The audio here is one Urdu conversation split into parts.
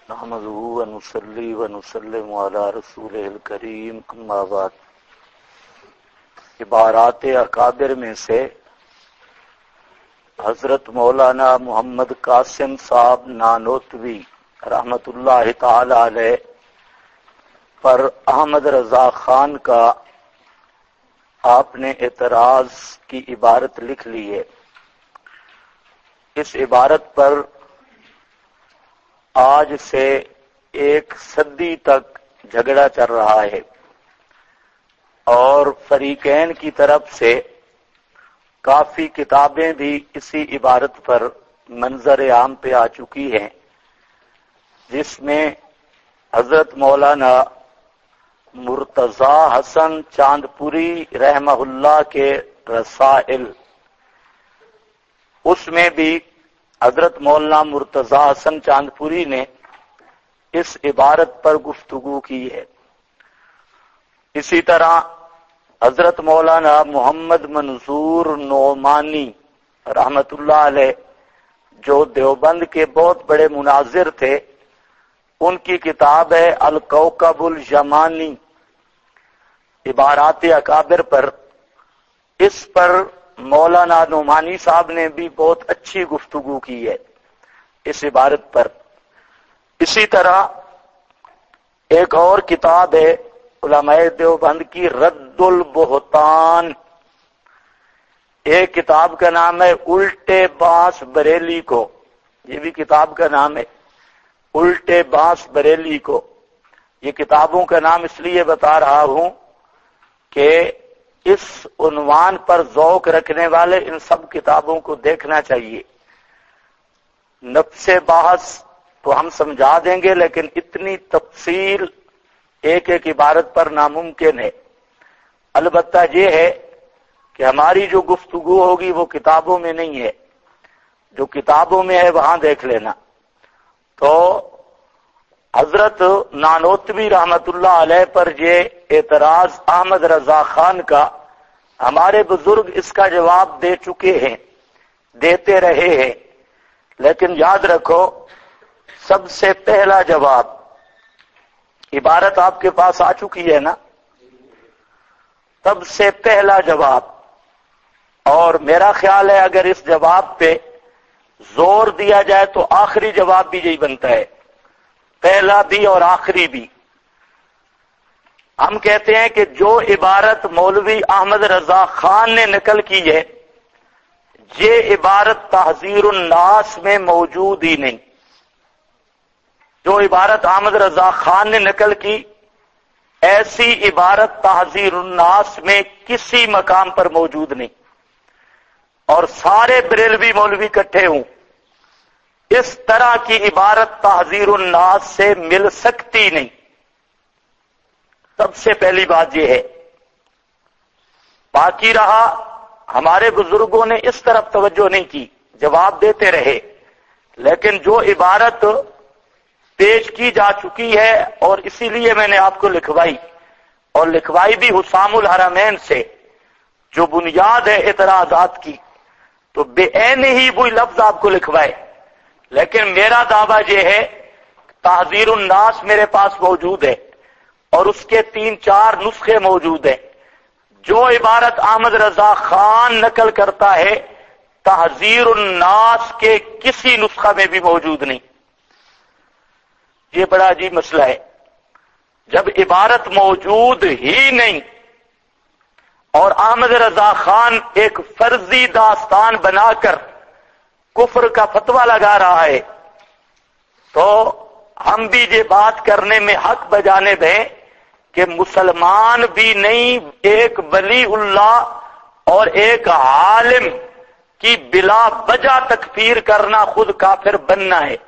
نحمده ونصلي ونسلم على رسوله الكريم اما بعد۔ عبارات اکابر میں سے حضرت مولانا محمد قاسم صاحب نانوتوی رحمت اللہ تعالی علیہ پر احمد رضا خان کا آپ نے اعتراض کی عبارت لکھ لی ہے۔ اس عبارت پر آج سے ایک صدی تک جھگڑا چل رہا ہے اور فریقین کی طرف سے کافی کتابیں بھی اسی عبارت پر منظر عام پہ آ چکی ہیں، جس میں حضرت مولانا مرتضی حسن چاندپوری رحمہ اللہ کے رسائل، اس میں بھی حضرت مولانا مرتضی حسن چاندپوری نے اس عبارت پر گفتگو کی ہے۔ اسی طرح حضرت مولانا محمد منظور نعمانی رحمت اللہ علیہ جو دیوبند کے بہت بڑے مناظر تھے، ان کی کتاب ہے الکوکب الجمانی عبارات اکابر پر، اس پر مولانا نعمانی صاحب نے بھی بہت اچھی گفتگو کی ہے اس عبارت پر۔ اسی طرح ایک اور کتاب ہے علماء دیوبند کی رد البہتان، ایک کتاب کا نام ہے الٹے باس بریلی کو، یہ بھی کتاب کا نام ہے الٹے باس بریلی کو۔ یہ کتابوں کا نام اس لیے بتا رہا ہوں کہ اس عنوان پر ذوق رکھنے والے ان سب کتابوں کو دیکھنا چاہیے۔ نفس بحث تو ہم سمجھا دیں گے، لیکن اتنی تفصیل ایک ایک عبارت پر ناممکن ہے۔ البتہ یہ ہے کہ ہماری جو گفتگو ہوگی وہ کتابوں میں نہیں ہے، جو کتابوں میں ہے وہاں دیکھ لینا۔ تو حضرت نانوتوی رحمت اللہ علیہ پر یہ اعتراض احمد رضا خان کا، ہمارے بزرگ اس کا جواب دے چکے ہیں، دیتے رہے ہیں، لیکن یاد رکھو سب سے پہلا جواب، عبارت آپ کے پاس آ چکی ہے نا، سب سے پہلا جواب، اور میرا خیال ہے اگر اس جواب پہ زور دیا جائے تو آخری جواب بھی یہی بنتا ہے، پہلا بھی اور آخری بھی۔ ہم کہتے ہیں کہ جو عبارت مولوی احمد رضا خان نے نقل کی ہے، یہ عبارت تحذیر الناس میں موجود ہی نہیں۔ جو عبارت احمد رضا خان نے نقل کی، ایسی عبارت تحذیر الناس میں کسی مقام پر موجود نہیں، اور سارے بریلوی مولوی اکٹھے ہوں اس طرح کی عبارت تحذیر الناس سے مل سکتی نہیں۔ سب سے پہلی بات یہ ہے۔ باقی رہا، ہمارے بزرگوں نے اس طرف توجہ نہیں کی، جواب دیتے رہے، لیکن جو عبارت پیش کی جا چکی ہے، اور اسی لیے میں نے آپ کو لکھوائی، اور لکھوائی بھی حسام الحرمین سے، جو بنیاد ہے اعتراضات کی، تو بے عین ہی وہی لفظ آپ کو لکھوائے، لیکن میرا دعویٰ یہ ہے تحذیر الناس میرے پاس موجود ہے، اور اس کے 3-4 نسخے موجود ہیں۔ جو عبارت احمد رضا خان نقل کرتا ہے، تحذیر الناس کے کسی نسخہ میں بھی موجود نہیں۔ یہ بڑا عجیب مسئلہ ہے۔ جب عبارت موجود ہی نہیں اور احمد رضا خان ایک فرضی داستان بنا کر کفر کا فتویٰ لگا رہا ہے، تو ہم بھی یہ بات کرنے میں حق بجانب ہیں کہ مسلمان بھی نہیں، ایک ولی اللہ اور ایک عالم کی بلا وجہ تکفیر کرنا خود کافر بننا ہے۔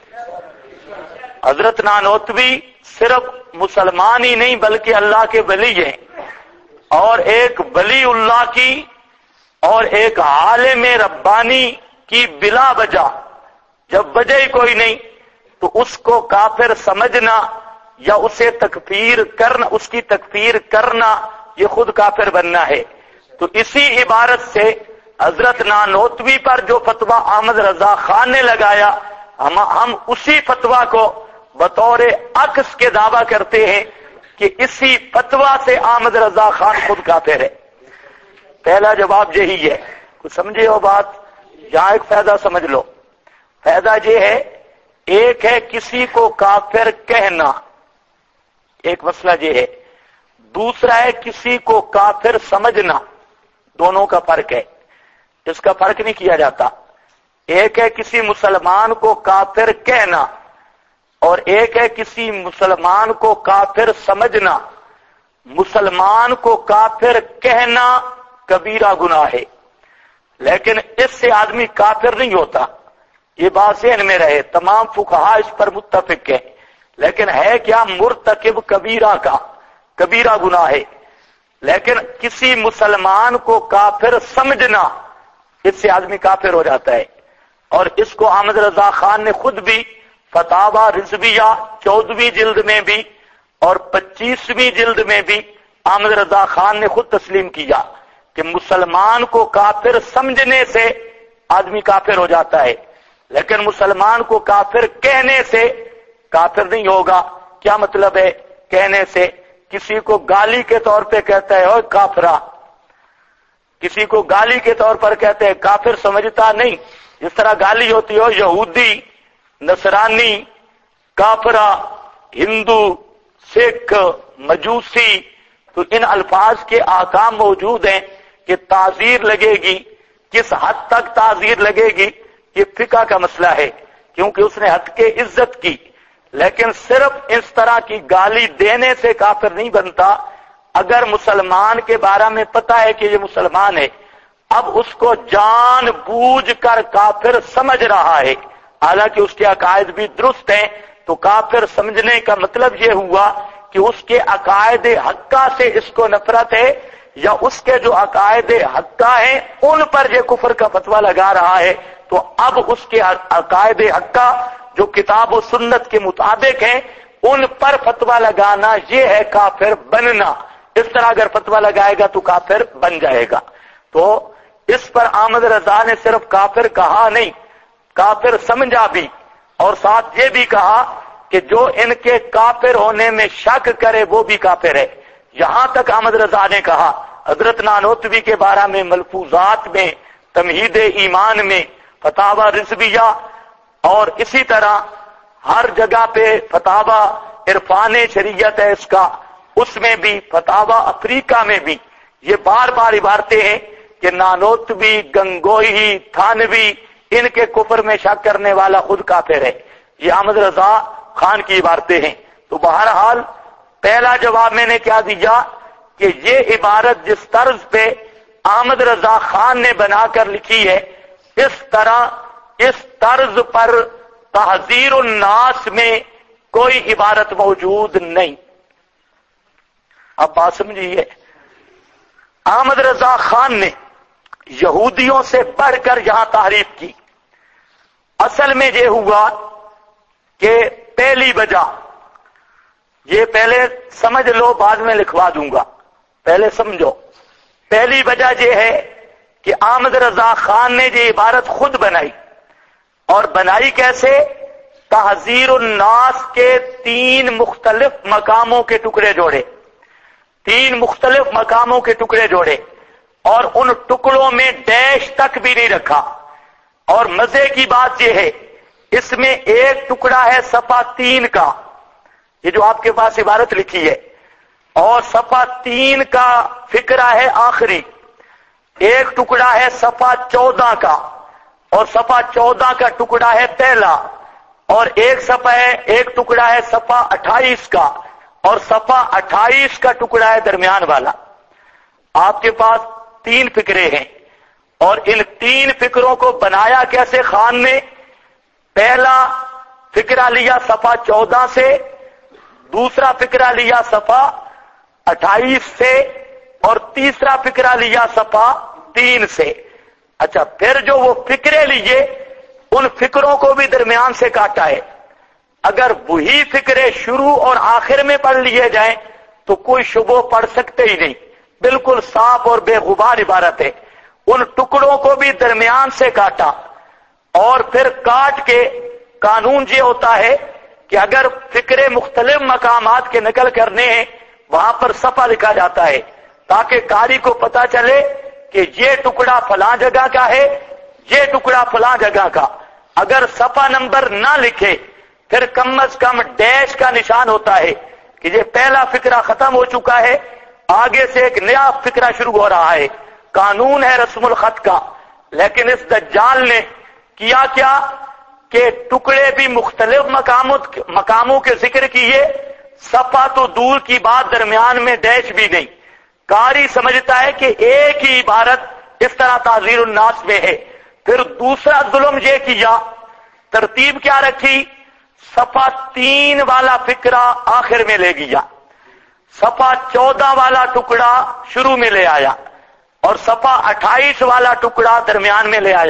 حضرت نانوتوی صرف مسلمان ہی نہیں بلکہ اللہ کے ولی ہیں، اور ایک ولی اللہ کی اور ایک عالم ربانی کی بلا وجہ، جب وجہ ہی کوئی نہیں تو اس کو کافر سمجھنا یا اسے تکفیر کرنا، اس کی تکفیر کرنا، یہ خود کافر بننا ہے۔ تو اسی عبارت سے حضرت نانوتوی پر جو فتویٰ احمد رضا خان نے لگایا، ہم اسی فتویٰ کو بطور عکس کے دعویٰ کرتے ہیں کہ اسی فتویٰ سے احمد رضا خان خود کافر ہے۔ پہلا جواب یہی ہے۔ کچھ سمجھے ہو بات؟ یہاں ایک فائدہ سمجھ لو۔ فائدہ یہ ہے، ایک ہے کسی کو کافر کہنا، ایک مسئلہ یہ ہے، دوسرا ہے کسی کو کافر سمجھنا، دونوں کا فرق ہے، اس کا فرق نہیں کیا جاتا۔ ایک ہے کسی مسلمان کو کافر کہنا اور ایک ہے کسی مسلمان کو کافر سمجھنا۔ مسلمان کو کافر کہنا کبیرہ گناہ ہے، لیکن اس سے آدمی کافر نہیں ہوتا، یہ بات ذہن میں رہے، تمام فقہا اس پر متفق ہیں۔ لیکن ہے کیا؟ مرتکب کبیرہ کا، کبیرہ گناہ ہے۔ لیکن کسی مسلمان کو کافر سمجھنا، اس سے آدمی کافر ہو جاتا ہے، اور اس کو احمد رضا خان نے خود بھی فتاوی رضویہ 14ویں جلد میں بھی اور 25ویں جلد میں بھی احمد رضا خان نے خود تسلیم کیا کہ مسلمان کو کافر سمجھنے سے آدمی کافر ہو جاتا ہے، لیکن مسلمان کو کافر کہنے سے کافر نہیں ہوگا۔ کیا مطلب ہے کہنے سے؟ کسی کو گالی کے طور پہ کہتا ہے اوے کافرہ، کسی کو گالی کے طور پر کہتے ہیں، کافر سمجھتا نہیں۔ جس طرح گالی ہوتی ہو یہودی، نصرانی، کافرہ، ہندو، سکھ، مجوسی، تو ان الفاظ کے احکام موجود ہیں کہ تعزیر لگے گی، کس حد تک تعزیر لگے گی یہ فقہ کا مسئلہ ہے، کیونکہ اس نے حد کے عزت کی۔ لیکن صرف اس طرح کی گالی دینے سے کافر نہیں بنتا۔ اگر مسلمان کے بارے میں پتا ہے کہ یہ مسلمان ہے، اب اس کو جان بوجھ کر کافر سمجھ رہا ہے، حالانکہ اس کے عقائد بھی درست ہیں، تو کافر سمجھنے کا مطلب یہ ہوا کہ اس کے عقائد حقہ سے اس کو نفرت ہے، یا اس کے جو عقائد حقہ ہیں ان پر یہ کفر کا فتویٰ لگا رہا ہے، تو اب اس کے عقائد حقہ جو کتاب و سنت کے مطابق ہیں ان پر فتویٰ لگانا یہ ہے کافر بننا۔ اس طرح اگر فتویٰ لگائے گا تو کافر بن جائے گا۔ تو اس پر احمد رضا نے صرف کافر کہا نہیں، کافر سمجھا بھی، اور ساتھ یہ بھی کہا کہ جو ان کے کافر ہونے میں شک کرے وہ بھی کافر ہے۔ یہاں تک احمد رضا نے کہا، حضرت نانوتوی کے بارے میں ملفوظات میں، تمہید ایمان میں، فتاوی رضویہ، اور اسی طرح ہر جگہ پہ فتاوی عرفان شریعت ہے اس کا، اس میں بھی، فتاوی افریقہ میں بھی، یہ بار بار عبارتیں ہیں کہ نانوتوی، گنگوئی، تھانوی ان کے کفر میں شک کرنے والا خود کافر ہے۔ یہ احمد رضا خان کی عبارتیں ہیں۔ تو بہرحال پہلا جواب میں نے کیا دیا کہ یہ عبارت جس طرز پہ احمد رضا خان نے بنا کر لکھی ہے، اس طرح اس طرز پر تحذیر الناس میں کوئی عبارت موجود نہیں۔ اب بات سمجھیے، احمد رضا خان نے یہودیوں سے بڑھ کر یہاں تحریف کی۔ اصل میں یہ ہوا کہ پہلی وجہ، یہ پہلے سمجھ لو بعد میں لکھوا دوں گا، پہلے سمجھو۔ پہلی وجہ یہ ہے کہ احمد رضا خان نے یہ عبارت خود بنائی، اور بنائی کیسے؟ تحذیر الناس کے 3 مختلف مقاموں کے ٹکڑے جوڑے، 3 مختلف مقاموں کے ٹکڑے جوڑے، اور ان ٹکڑوں میں ڈیش تک بھی نہیں رکھا۔ اور مزے کی بات یہ ہے، اس میں ایک ٹکڑا ہے صفحہ 3 کا، یہ جو آپ کے پاس عبارت لکھی ہے، اور صفحہ 3 کا فقرہ ہے آخری، ایک ٹکڑا ہے صفحہ 14 کا، اور صفحہ 14 کا ٹکڑا ہے پہلا، اور ایک ٹکڑا ہے صفحہ 28 کا، اور صفحہ 28 کا ٹکڑا ہے درمیان والا۔ آپ کے پاس 3 فقرے ہیں، اور ان 3 فقروں کو بنایا کیسے خان نے؟ پہلا فقرہ لیا صفحہ 14 سے، دوسرا فقرہ لیا صفحہ 28 سے، اور تیسرا فقرہ لیا صفحہ 3 سے۔ اچھا، پھر جو وہ فقرے لیے ان فقروں کو بھی درمیان سے کاٹا ہے۔ اگر وہی فقرے شروع اور آخر میں پڑھ لیے جائیں تو کوئی شبہ پڑھ سکتے ہی نہیں، بالکل صاف اور بے غبار عبارت ہے۔ ان ٹکڑوں کو بھی درمیان سے کاٹا، اور پھر کاٹ کے قانون یہ ہوتا ہے کہ اگر فکرے مختلف مقامات کے نقل کرنے ہیں وہاں پر صفحہ لکھا جاتا ہے تاکہ قاری کو پتا چلے کہ یہ ٹکڑا فلاں جگہ کا ہے، یہ ٹکڑا فلاں جگہ کا۔ اگر صفحہ نمبر نہ لکھے پھر کم از کم ڈیش کا نشان ہوتا ہے کہ یہ پہلا فکرہ ختم ہو چکا ہے، آگے سے ایک نیا فکرہ شروع ہو رہا ہے۔ قانون ہے رسم الخط کا، لیکن اس دجال نے کیا کہ ٹکڑے بھی مختلف مقاموں کے ذکر کیے، صفحہ تو دور کی بات، درمیان میں ڈیش بھی نہیں۔ قاری سمجھتا ہے کہ ایک ہی عبارت اس طرح تحذیر الناس میں ہے۔ پھر دوسرا ظلم یہ کیا، ترتیب کیا رکھی، صفحہ 3 والا فکرہ آخر میں لے گیا، صفحہ 14 والا ٹکڑا شروع میں لے آیا اور صفحہ 28 والا ٹکڑا درمیان میں لے آیا۔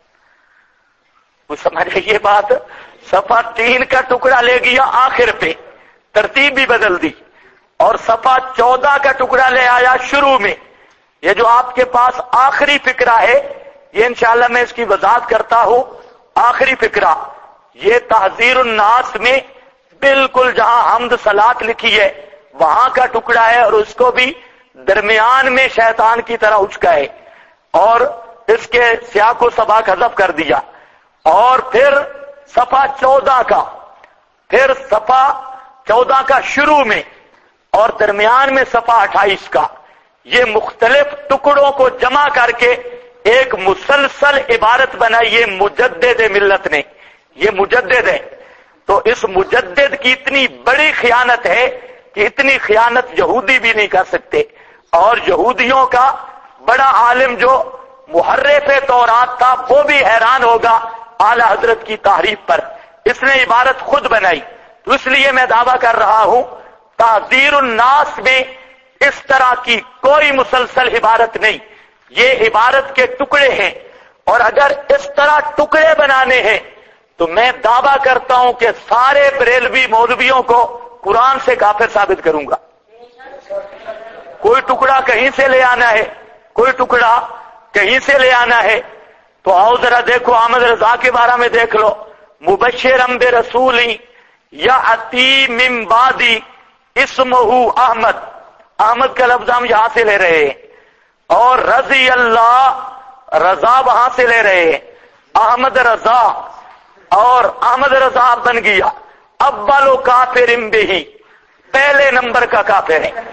وہ سمجھے یہ بات، صفحہ 3 کا ٹکڑا لے گیا آخر پہ، ترتیب بھی بدل دی، اور صفحہ 14 کا ٹکڑا لے آیا شروع میں۔ یہ جو آپ کے پاس آخری فکرہ ہے، یہ انشاءاللہ میں اس کی وضاحت کرتا ہوں۔ آخری فکرہ یہ تحذیر الناس میں بالکل جہاں حمد صلات لکھی ہے وہاں کا ٹکڑا ہے، اور اس کو بھی درمیان میں شیطان کی طرح اچکا ہے اور اس کے سیاق و سباق حذف کر دیا۔ اور پھر صفحہ 14 کا، پھر صفحہ 14 کا شروع میں اور درمیان میں صفحہ 28 کا، یہ مختلف ٹکڑوں کو جمع کر کے ایک مسلسل عبارت بنائی ہے مجدد ملت نے۔ یہ مجدد ہے، تو اس مجدد کی اتنی بڑی خیانت ہے کہ اتنی خیانت یہودی بھی نہیں کر سکتے۔ اور یہودیوں کا بڑا عالم جو محرف تورات تھا وہ بھی حیران ہوگا اعلی حضرت کی تحریف پر، اس نے عبارت خود بنائی۔ تو اس لیے میں دعویٰ کر رہا ہوں تحذیر الناس میں اس طرح کی کوئی مسلسل عبارت نہیں، یہ عبارت کے ٹکڑے ہیں، اور اگر اس طرح ٹکڑے بنانے ہیں تو میں دعویٰ کرتا ہوں کہ سارے بریلوی مولویوں کو قرآن سے کافر ثابت کروں گا۔ کوئی ٹکڑا کہیں سے لے آنا ہے، کوئی ٹکڑا کہیں سے لے آنا ہے تو آؤ ذرا دیکھو، احمد رضا کے بارے میں دیکھ لو، مبشرا برسول یأتی من بعدی اسمہ احمد، احمد کا لفظ ہم یہاں سے لے رہے ہیں، اور رضی اللہ، رضا وہاں سے لے رہے ہیں، احمد رضا، اور احمد رضا بن گیا اول کافر بہ، پہلے نمبر کا کافر ہے۔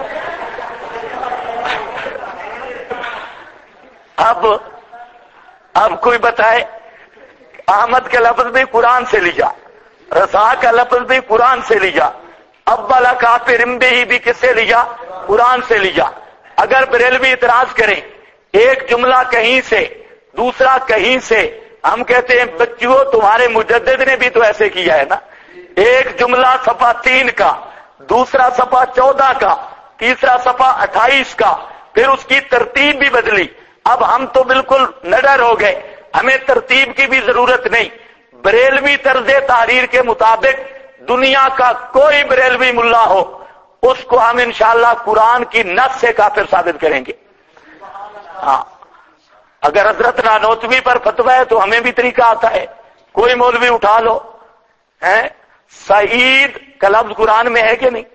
اب کوئی بتائے، احمد کا لفظ بھی قرآن سے لیا، رضا کا لفظ بھی قرآن سے لیا، اول کافر بہ بھی کس سے لیا؟ قرآن سے لیا۔ اگر بریلوی اعتراض کریں ایک جملہ کہیں سے دوسرا کہیں سے، ہم کہتے ہیں بچیوں تمہارے مجدد نے بھی تو ایسے کیا ہے نا، ایک جملہ صفحہ 3 کا، دوسرا صفحہ 14 کا، تیسرا صفحہ 28 کا، پھر اس کی ترتیب بھی بدلی۔ اب ہم تو بالکل نڈر ہو گئے، ہمیں ترتیب کی بھی ضرورت نہیں، بریلوی طرز تحریر کے مطابق دنیا کا کوئی بریلوی ملا ہو اس کو ہم انشاءاللہ قرآن کی نص سے کافر ثابت کریں گے۔ ہاں، اگر حضرت نانوتوی پر فتویٰ ہے تو ہمیں بھی طریقہ آتا ہے، کوئی مولوی اٹھا لو، سعید کا لفظ قرآن میں ہے کہ نہیں؟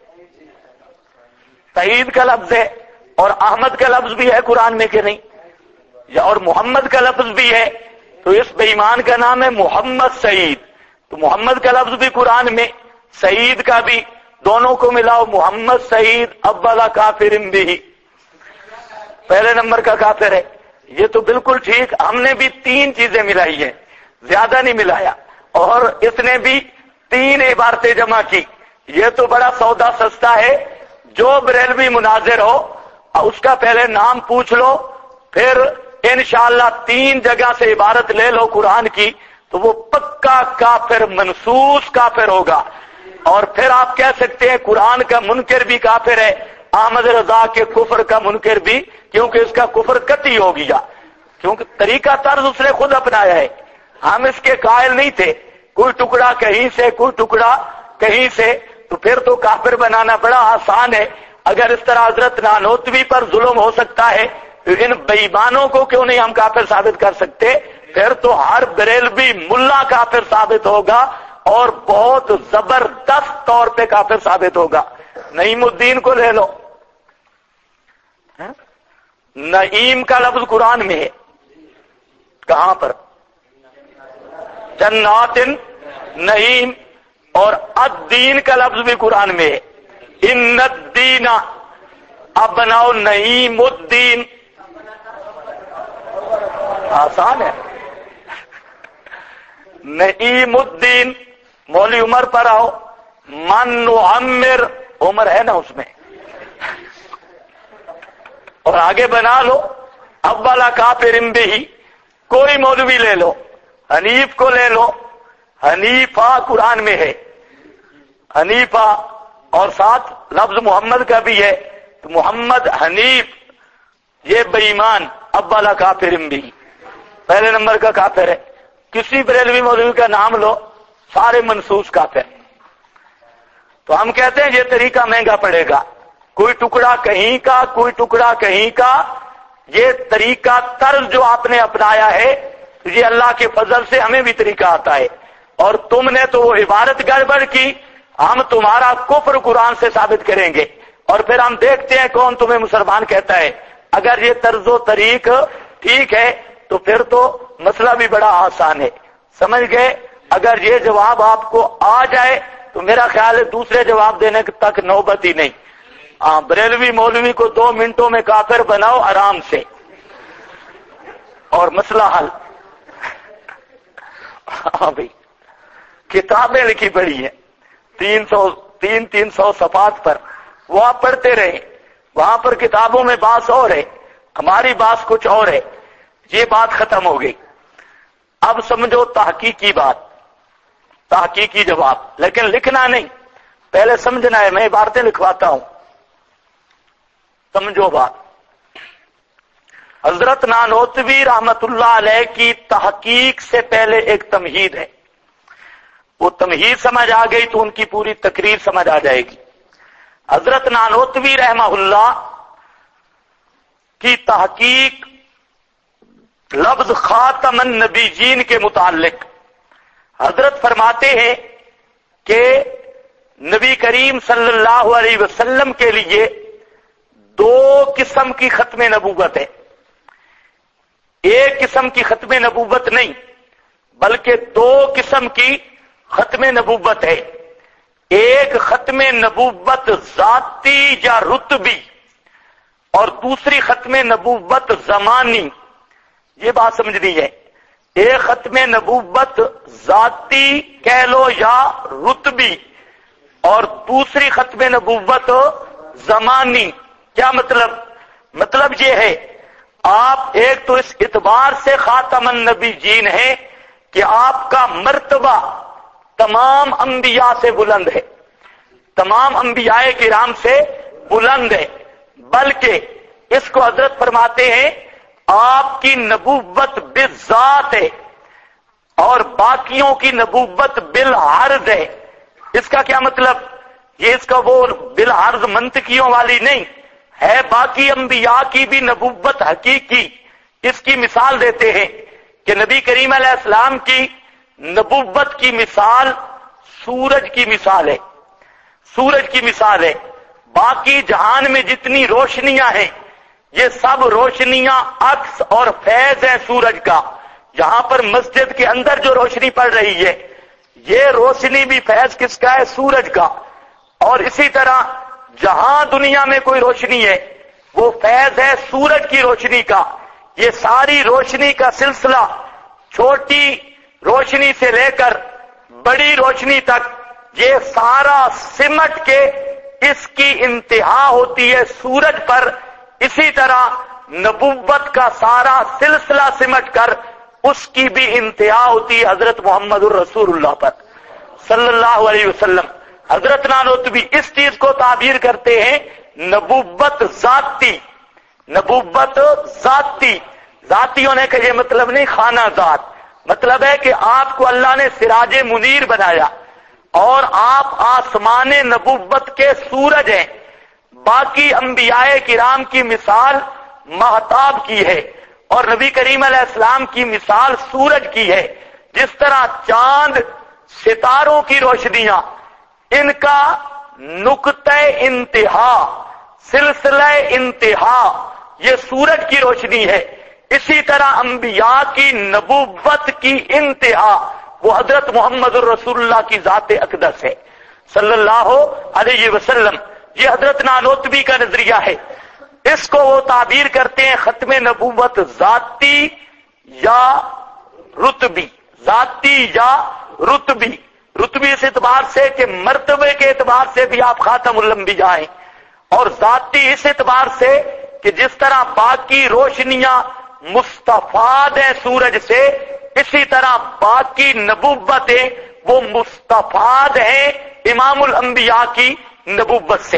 سعید کا لفظ ہے، اور احمد کا لفظ بھی ہے قرآن میں کہ نہیں؟ اور محمد کا لفظ بھی ہے، تو اس بے ایمان کا نام ہے محمد سعید، تو محمد کا لفظ بھی قرآن میں، سعید کا بھی، دونوں کو ملاؤ محمد سعید اول کافر بہ، پہلے نمبر کا کافر ہے۔ یہ تو بالکل ٹھیک، ہم نے بھی 3 چیزیں ملائی ہیں، زیادہ نہیں ملایا، اور اس نے بھی 3 عبارتیں جمع کی۔ یہ تو بڑا سودا سستا ہے، جو بریلوی مناظر ہو اس کا پہلے نام پوچھ لو، پھر انشاءاللہ 3 جگہ سے عبارت لے لو قرآن کی، تو وہ پکا کافر، منصوص کافر ہوگا۔ اور پھر آپ کہہ سکتے ہیں قرآن کا منکر بھی کافر ہے، احمد رضا کے کفر کا منکر بھی، کیونکہ اس کا کفر قطعی ہو گیا، کیونکہ طریقہ طرز اس نے خود اپنایا ہے، ہم اس کے قائل نہیں تھے۔ کوئی ٹکڑا کہیں سے، کوئی ٹکڑا کہیں سے، تو پھر تو کافر بنانا بڑا آسان ہے۔ اگر اس طرح حضرت نانوتوی پر ظلم ہو سکتا ہے تو ان بے ایمانوں کو کیوں نہیں ہم کافر ثابت کر سکتے؟ پھر تو ہر بریلوی ملا کافر ثابت ہوگا، اور بہت زبردست طور پہ کافر ثابت ہوگا۔ نعیم الدین کو لے لو، نعیم کا لفظ قرآن میں ہے، کہاں پر؟ جنات نعیم، اور الدین کا لفظ بھی قرآن میں ہے، ان الدین ابناء نعیم الدین۔ آسان ہے، نعیم الدین۔ مولوی عمر پر آؤ، من عمر، عمر ہے نا اس میں، اور آگے بنا لو اولا کافر بہ، کوئی مولوی لے لو، حنیف کو لے لو، حنیفہ قرآن میں ہے، حنیفہ، اور ساتھ لفظ محمد کا بھی ہے، تو محمد حنیف یہ بے ایمان، اولا کافر بہ، پہلے نمبر کا کافر ہے۔ کسی بریلوی مولوی کا نام لو، سارے منسوس کافر۔ تو ہم کہتے ہیں یہ طریقہ مہنگا پڑے گا، کوئی ٹکڑا کہیں کا، کوئی ٹکڑا کہیں کا، یہ طریقہ طرز جو آپ نے اپنایا ہے، یہ اللہ کے فضل سے ہمیں بھی طریقہ آتا ہے، اور تم نے تو وہ عبارت گڑبڑ کی، ہم تمہارا کفر قرآن سے ثابت کریں گے، اور پھر ہم دیکھتے ہیں کون تمہیں مسلمان کہتا ہے۔ اگر یہ طرز و طریق ٹھیک ہے تو پھر تو مسئلہ بھی بڑا آسان ہے، سمجھ گئے؟ اگر یہ جواب آپ کو آ جائے تو میرا خیال ہے دوسرے جواب دینے تک نوبت ہی نہیں۔ بریلوی مولوی کو 2 منٹوں میں کافر بناؤ آرام سے، اور مسئلہ حل۔ ہاں بھائی، کتابیں لکھی پڑی ہیں 300 صفحات پر، وہ آپ پڑھتے رہیں، وہاں پر کتابوں میں بات اور ہے، ہماری بات کچھ اور ہے۔ یہ بات ختم ہو گئی، اب سمجھو تحقیقی بات، تحقیقی جواب، لیکن لکھنا نہیں، پہلے سمجھنا ہے، میں عبارتیں لکھواتا ہوں، سمجھو بات۔ حضرت نانوتوی رحمت اللہ علیہ کی تحقیق سے پہلے ایک تمہید ہے، وہ تمہید سمجھ آ گئی تو ان کی پوری تقریر سمجھ آ جائے گی۔ حضرت نانوتوی رحمہ اللہ کی تحقیق لفظ خاتم النبیین کے متعلق، حضرت فرماتے ہیں کہ نبی کریم صلی اللہ علیہ وسلم کے لیے 2 قسم کی ختم نبوت ہے، ایک قسم کی ختم نبوت نہیں بلکہ 2 قسم کی ختم نبوت ہے۔ ایک ختم نبوت ذاتی یا رتبی، اور دوسری ختم نبوت زمانی۔ یہ بات سمجھنی ہے، ایک ختم نبوت ذاتی کہہ لو یا رتبی، اور دوسری ختم نبوت زمانی۔ کیا مطلب؟ مطلب یہ ہے، آپ ایک تو اس اعتبار سے خاتم النبیین ہیں کہ آپ کا مرتبہ تمام انبیاء سے بلند ہے، تمام انبیاء کرام سے بلند ہے، بلکہ اس کو حضرت فرماتے ہیں آپ کی نبوت بالذات ہے اور باقیوں کی نبوت بالعرض ہے۔ اس کا کیا مطلب؟ یہ اس کا وہ بالعرض منطقیوں والی نہیں ہے، باقی انبیاء کی بھی نبوت حقیقی۔ اس کی مثال دیتے ہیں کہ نبی کریم علیہ السلام کی نبوت کی مثال سورج کی مثال ہے، سورج کی مثال ہے۔ باقی جہان میں جتنی روشنیاں ہیں یہ سب روشنیاں عکس اور فیض ہیں سورج کا۔ یہاں پر مسجد کے اندر جو روشنی پڑ رہی ہے یہ روشنی بھی فیض کس کا ہے؟ سورج کا۔ اور اسی طرح جہاں دنیا میں کوئی روشنی ہے وہ فیض ہے سورج کی روشنی کا۔ یہ ساری روشنی کا سلسلہ چھوٹی روشنی سے لے کر بڑی روشنی تک یہ سارا سمٹ کے اس کی انتہا ہوتی ہے سورج پر۔ اسی طرح نبوت کا سارا سلسلہ سمٹ کر اس کی بھی انتہا ہوتی ہے حضرت محمد الرسول اللہ پر صلی اللہ علیہ وسلم۔ حضرت نانوتوی اس چیز کو تعبیر کرتے ہیں نبوت ذاتی، نبوت ذاتی۔ ذاتی ہونے کا یہ مطلب نہیں خانہ ذات، مطلب ہے کہ آپ کو اللہ نے سراج منیر بنایا اور آپ آسمان نبوت کے سورج ہیں۔ باقی انبیاء کرام کی مثال مہتاب کی ہے اور نبی کریم علیہ السلام کی مثال سورج کی ہے۔ جس طرح چاند ستاروں کی روشنیاں، ان کا نقطہ انتہا، سلسلہ انتہا یہ سورج کی روشنی ہے۔ اسی طرح انبیاء کی نبوت کی انتہا وہ حضرت محمد الرسول اللہ کی ذات اقدس ہے صلی اللہ علیہ وسلم۔ یہ حضرت نانوتوی کا نظریہ ہے۔ اس کو وہ تعبیر کرتے ہیں ختم نبوت ذاتی یا رتبی، ذاتی یا رتبی۔ رتبی اس اعتبار سے کہ مرتبے کے اعتبار سے بھی آپ خاتم الانبیاء ہیں، اور ذاتی اس اعتبار سے کہ جس طرح باقی روشنیاں مستفاد ہیں سورج سے، اسی طرح باقی نبوتیں وہ مستفاد ہیں امام الانبیاء کی نبوت سے۔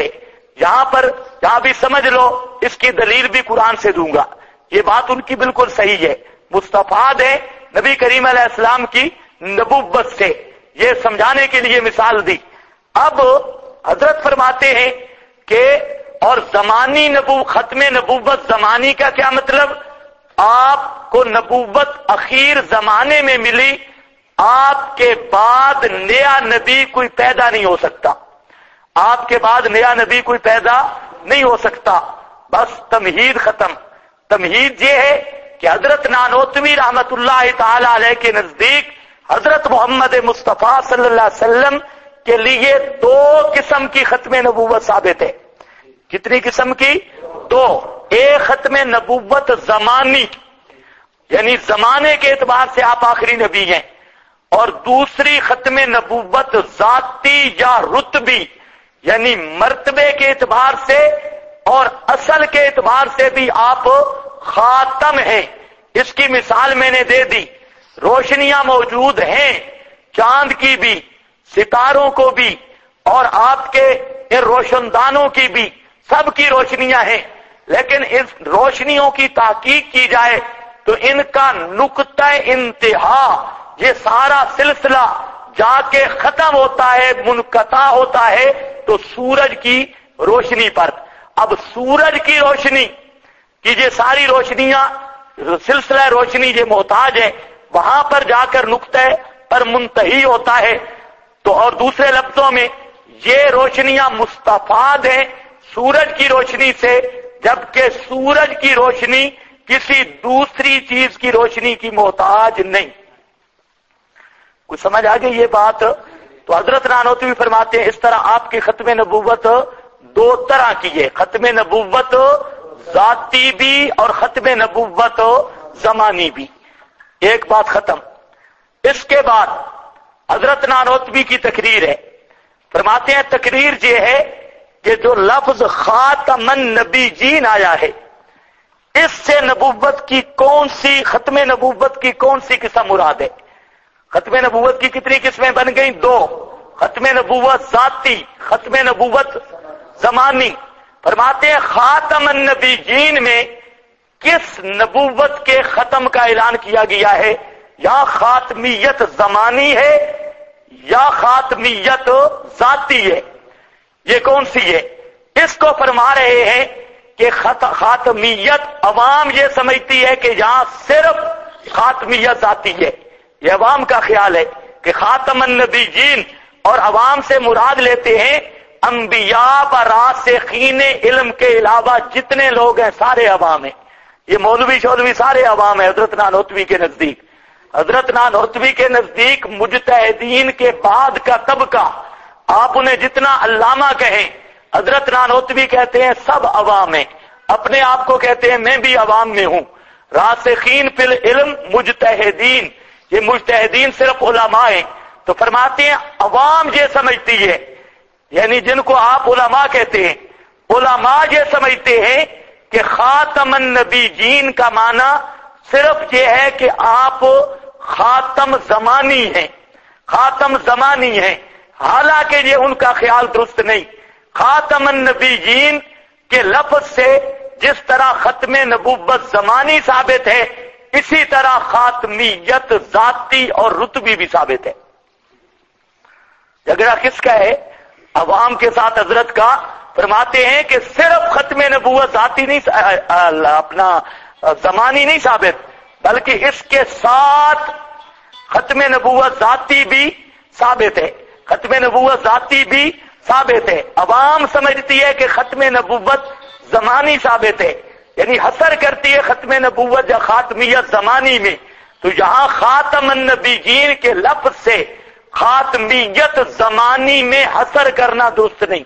یہاں بھی سمجھ لو، اس کی دلیل بھی قرآن سے دوں گا، یہ بات ان کی بالکل صحیح ہے، مستفاد ہے نبی کریم علیہ السلام کی نبوت سے، یہ سمجھانے کے لیے مثال دی۔ اب حضرت فرماتے ہیں کہ اور زمانی ختم نبوت زمانی کا کیا مطلب؟ آپ کو نبوت اخیر زمانے میں ملی، آپ کے بعد نیا نبی کوئی پیدا نہیں ہو سکتا، آپ کے بعد نیا نبی کوئی پیدا نہیں ہو سکتا، بس تمہید ختم۔ تمہید یہ ہے کہ حضرت نانوتوی رحمت اللہ تعالی علیہ کے نزدیک حضرت محمد مصطفیٰ صلی اللہ علیہ وسلم کے لیے 2 قسم کی ختم نبوت ثابت ہے۔ کتنی قسم کی؟ 2۔ ایک ختم نبوت زمانی، یعنی زمانے کے اعتبار سے آپ آخری نبی ہیں، اور دوسری ختم نبوت ذاتی یا رتبی، یعنی مرتبے کے اعتبار سے اور اصل کے اعتبار سے بھی آپ خاتم ہیں۔ اس کی مثال میں نے دے دی، روشنیاں موجود ہیں، چاند کی بھی، ستاروں کو بھی، اور آپ کے ان روشن دانوں کی بھی، سب کی روشنیاں ہیں، لیکن اس روشنیوں کی تحقیق کی جائے تو ان کا نقطہ انتہا، یہ سارا سلسلہ جا کے ختم ہوتا ہے، منقطع ہوتا ہے تو سورج کی روشنی پر۔ اب سورج کی روشنی کی یہ ساری روشنیاں، سلسلہ روشنی یہ محتاج ہے، وہاں پر جا کر نقطہ پر منتہی ہوتا ہے۔ تو اور دوسرے لفظوں میں یہ روشنیاں مستفاد ہیں سورج کی روشنی سے، جبکہ سورج کی روشنی کسی دوسری چیز کی روشنی کی محتاج نہیں۔ کچھ سمجھ آ گئی یہ بات؟ تو حضرت نانوتوی فرماتے ہیں اس طرح آپ کی ختم نبوت 2 طرح کی ہے، ختم نبوت ذاتی بھی اور ختم نبوت زمانی بھی۔ ایک بات ختم۔ اس کے بعد حضرت نانوتوی کی تقریر ہے، فرماتے ہیں تقریر یہ ہے کہ جو لفظ خاتم النبیین آیا ہے، اس سے نبوت کی ختم نبوت کی کون سی قسم مراد ہے؟ ختم نبوت کی کتنی قسمیں بن گئیں؟ 2۔ ختم نبوت ذاتی، ختم نبوت زمانی۔ فرماتے ہیں خاتم النبیین میں کس نبوت کے ختم کا اعلان کیا گیا ہے؟ یا خاتمیت زمانی ہے یا خاتمیت ذاتی ہے؟ یہ کون سی ہے؟ اس کو فرما رہے ہیں کہ خاتمیت عوام یہ سمجھتی ہے کہ یہاں صرف خاتمیت ذاتی ہے، یہ عوام کا خیال ہے کہ خاتم النبیین، اور عوام سے مراد لیتے ہیں انبیاء و راسخین علم کے علاوہ جتنے لوگ ہیں سارے عوام ہیں، یہ مولوی شولوی سارے عوام ہیں حضرت نانوتوی کے نزدیک۔ حضرت نانوتوی کے نزدیک مجتہدین کے بعد کا طبقہ، آپ انہیں جتنا علامہ کہیں، حضرت نانوتوی کہتے ہیں سب عوام ہیں، اپنے آپ کو کہتے ہیں میں بھی عوام میں ہوں۔ راسخین فی العلم مجتہدین، یہ مجتہدین صرف علماء ہیں۔ تو فرماتے ہیں عوام یہ سمجھتی ہے، یعنی جن کو آپ علماء کہتے ہیں، علماء یہ سمجھتے ہیں کہ خاتم النبیین کا معنی صرف یہ ہے کہ آپ خاتم زمانی ہیں، خاتم زمانی ہیں، حالانکہ یہ ان کا خیال درست نہیں۔ خاتم النبیین کے لفظ سے جس طرح ختم نبوت زمانی ثابت ہے، اسی طرح خاتمیت ذاتی اور رتبی بھی ثابت ہے۔ جھگڑا کس کا ہے؟ عوام کے ساتھ حضرت کا۔ فرماتے ہیں کہ صرف ختم نبوت ذاتی نہیں، اپنا زمانی نہیں ثابت، بلکہ اس کے ساتھ ختم نبوت ذاتی بھی ثابت ہے، ختم نبوت ذاتی بھی ثابت ہے۔ عوام سمجھتی ہے کہ ختم نبوت زمانی ثابت ہے، یعنی حصر کرتی ہے ختم نبوت یا خاتمیت زمانی میں، تو یہاں خاتم النبیین کے لفظ سے خاتمیت زمانی میں حصر کرنا درست نہیں۔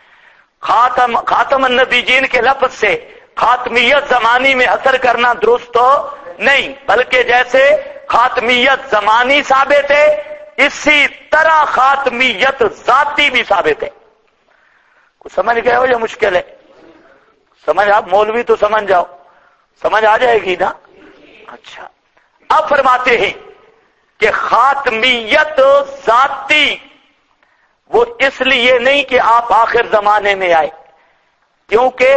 خاتم النبیین کے لفظ سے خاتمیت زمانی میں حصر کرنا درست نہیں، بلکہ جیسے خاتمیت زمانی ثابت ہے اسی طرح خاتمیت ذاتی بھی ثابت ہے۔ کچھ سمجھ گئے ہو یا مشکل ہے؟ سمجھ، آپ مولوی تو سمجھ جاؤ، سمجھ آ جائے گی نا؟ اچھا، اب فرماتے ہیں کہ خاتمیت ذاتی وہ اس لیے نہیں کہ آپ آخر زمانے میں آئے، کیونکہ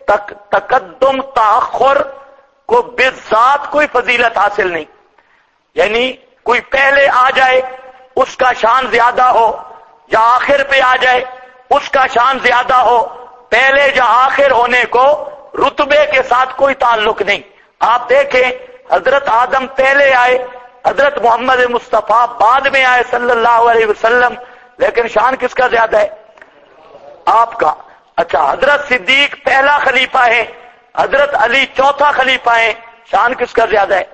تقدم تاخر کو بالذات کوئی فضیلت حاصل نہیں، یعنی کوئی پہلے آ جائے اس کا شان زیادہ ہو، یا آخر پہ آ جائے اس کا شان زیادہ ہو، پہلے یا آخر ہونے کو رتبے کے ساتھ کوئی تعلق نہیں۔ آپ دیکھیں حضرت آدم پہلے آئے، حضرت محمد مصطفیٰ بعد میں آئے صلی اللہ علیہ وسلم، لیکن شان کس کا زیادہ ہے؟ آپ کا۔ اچھا، حضرت صدیق پہلا خلیفہ ہے، حضرت علی چوتھا خلیفہ ہے، شان کس کا زیادہ ہے؟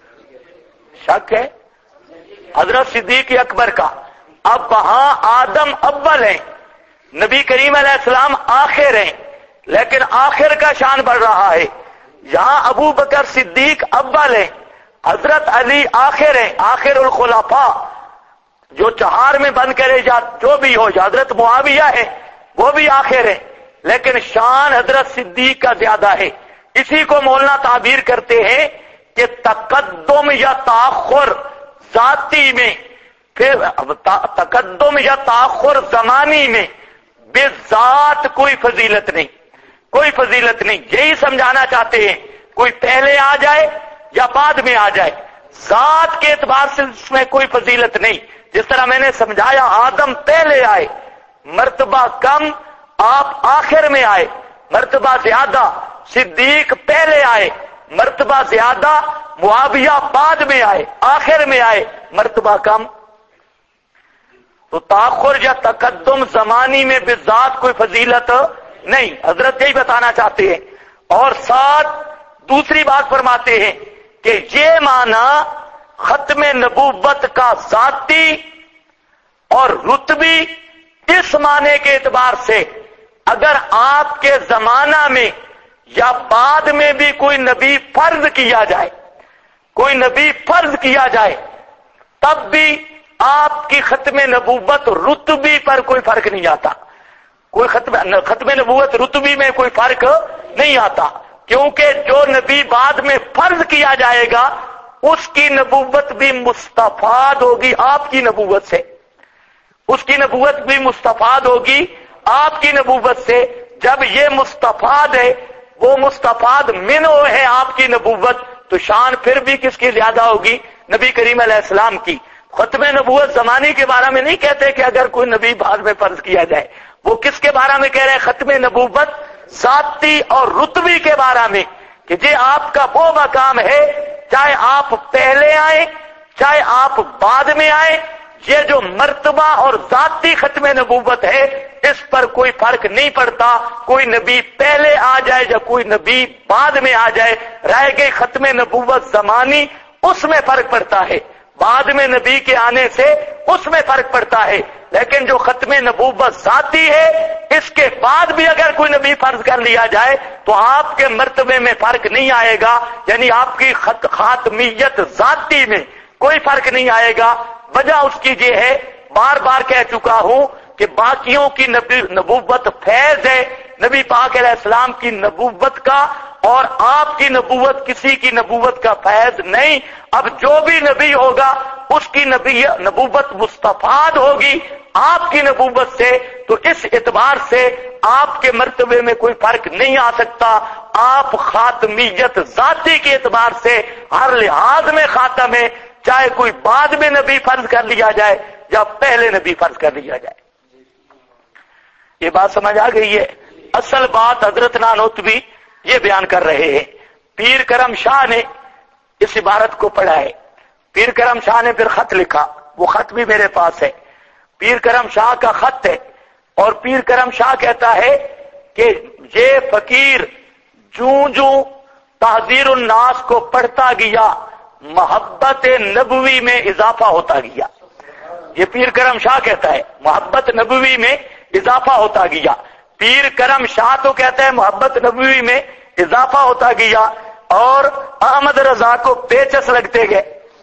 شک ہے؟ حضرت صدیق اکبر کا۔ اب وہاں آدم اول ہیں، نبی کریم علیہ السلام آخر ہیں، لیکن آخر کا شان بڑھ رہا ہے۔ یہاں ابو بکر صدیق اول ہیں، حضرت علی آخر ہیں، آخر الخلفاء، جو چہار میں بند کرے جا جو بھی ہو، حضرت معاویہ ہے وہ بھی آخر ہے، لیکن شان حضرت صدیق کا زیادہ ہے۔ اسی کو مولانا تعبیر کرتے ہیں کہ تقدم یا تاخر ذاتی میں، پھر تقدم یا تاخر زمانی میں بالذات کوئی فضیلت نہیں، کوئی فضیلت نہیں۔ یہی سمجھانا چاہتے ہیں، کوئی پہلے آ جائے یا بعد میں آ جائے، ذات کے اعتبار سے اس میں کوئی فضیلت نہیں۔ جس طرح میں نے سمجھایا آدم پہلے آئے، مرتبہ کم، آپ آخر میں آئے، مرتبہ زیادہ، صدیق پہلے آئے، مرتبہ زیادہ، معاویہ بعد میں آئے، آخر میں آئے، مرتبہ کم۔ تو تاخر یا تقدم زمانی میں بالذات کوئی فضیلت نہیں، حضرت یہی بتانا چاہتے ہیں۔ اور ساتھ دوسری بات فرماتے ہیں کہ یہ معنی ختم نبوت کا ذاتی اور رتبی اس معنی کے اعتبار سے اگر آپ کے زمانہ میں یا بعد میں بھی کوئی نبی فرض کیا جائے، کوئی نبی فرض کیا جائے، تب بھی آپ کی ختم نبوت رتبی پر کوئی فرق نہیں آتا، کوئی ختم نبوت رتبی میں کوئی فرق نہیں آتا، کیونکہ جو نبی بعد میں فرض کیا جائے گا اس کی نبوت بھی مستفاد ہوگی آپ کی نبوت سے، اس کی نبوت بھی مستفاد ہوگی آپ کی نبوت سے۔ جب یہ مستفاد ہے، وہ مستفاد منو ہے آپ کی نبوت، تو شان پھر بھی کس کی زیادہ ہوگی؟ نبی کریم علیہ السلام کی۔ ختم نبوت زمانی کے بارے میں نہیں کہتے کہ اگر کوئی نبی بعد میں فرض کیا جائے، وہ کس کے بارے میں کہہ رہے ہیں؟ ختم نبوت ذاتی اور رتبی کے بارے میں، کہ یہ آپ کا وہ مقام ہے، چاہے آپ پہلے آئیں چاہے آپ بعد میں آئیں، یہ جو مرتبہ اور ذاتی ختم نبوت ہے اس پر کوئی فرق نہیں پڑتا، کوئی نبی پہلے آ جائے یا کوئی نبی بعد میں آ جائے، رہ گئی ختم نبوت زمانی، اس میں فرق پڑتا ہے، بعد میں نبی کے آنے سے اس میں فرق پڑتا ہے، لیکن جو ختم نبوت ذاتی ہے اس کے بعد بھی اگر کوئی نبی فرض کر لیا جائے تو آپ کے مرتبے میں فرق نہیں آئے گا، یعنی آپ کی خاتمیت ذاتی میں کوئی فرق نہیں آئے گا۔ وجہ اس کی یہ ہے، بار بار کہہ چکا ہوں کہ باقیوں کی نبوت فیض ہے، نبی پاک علیہ السلام کی نبوت کا، اور آپ کی نبوت کسی کی نبوت کا فیض نہیں۔ اب جو بھی نبی ہوگا اس کی نبوت مستفاد ہوگی آپ کی نبوت سے، تو اس اعتبار سے آپ کے مرتبے میں کوئی فرق نہیں آ سکتا، آپ خاتمیت ذاتی کے اعتبار سے ہر لحاظ میں خاتم ہے، چاہے کوئی بعد میں نبی فرض کر لیا جائے یا پہلے نبی فرض کر لیا جائے۔ یہ بات سمجھ آ گئی ہے؟ اصل بات حضرت نانوتوی یہ بیان کر رہے ہیں۔ پیر کرم شاہ نے اس عبارت کو پڑھا ہے، پیر کرم شاہ نے پھر خط لکھا، وہ خط بھی میرے پاس ہے، پیر کرم شاہ کا خط ہے، اور پیر کرم شاہ کہتا ہے کہ یہ فقیر جوں جوں تحذیر الناس کو پڑھتا گیا محبت نبوی میں اضافہ ہوتا گیا. یہ پیر کرم شاہ کہتا ہے محبت نبوی میں اضافہ ہوتا گیا. پیر کرم شاہ تو کہتا ہے محبت نبوی میں اضافہ ہوتا گیا، اور احمد رضا کو پیچس لگتے گئے.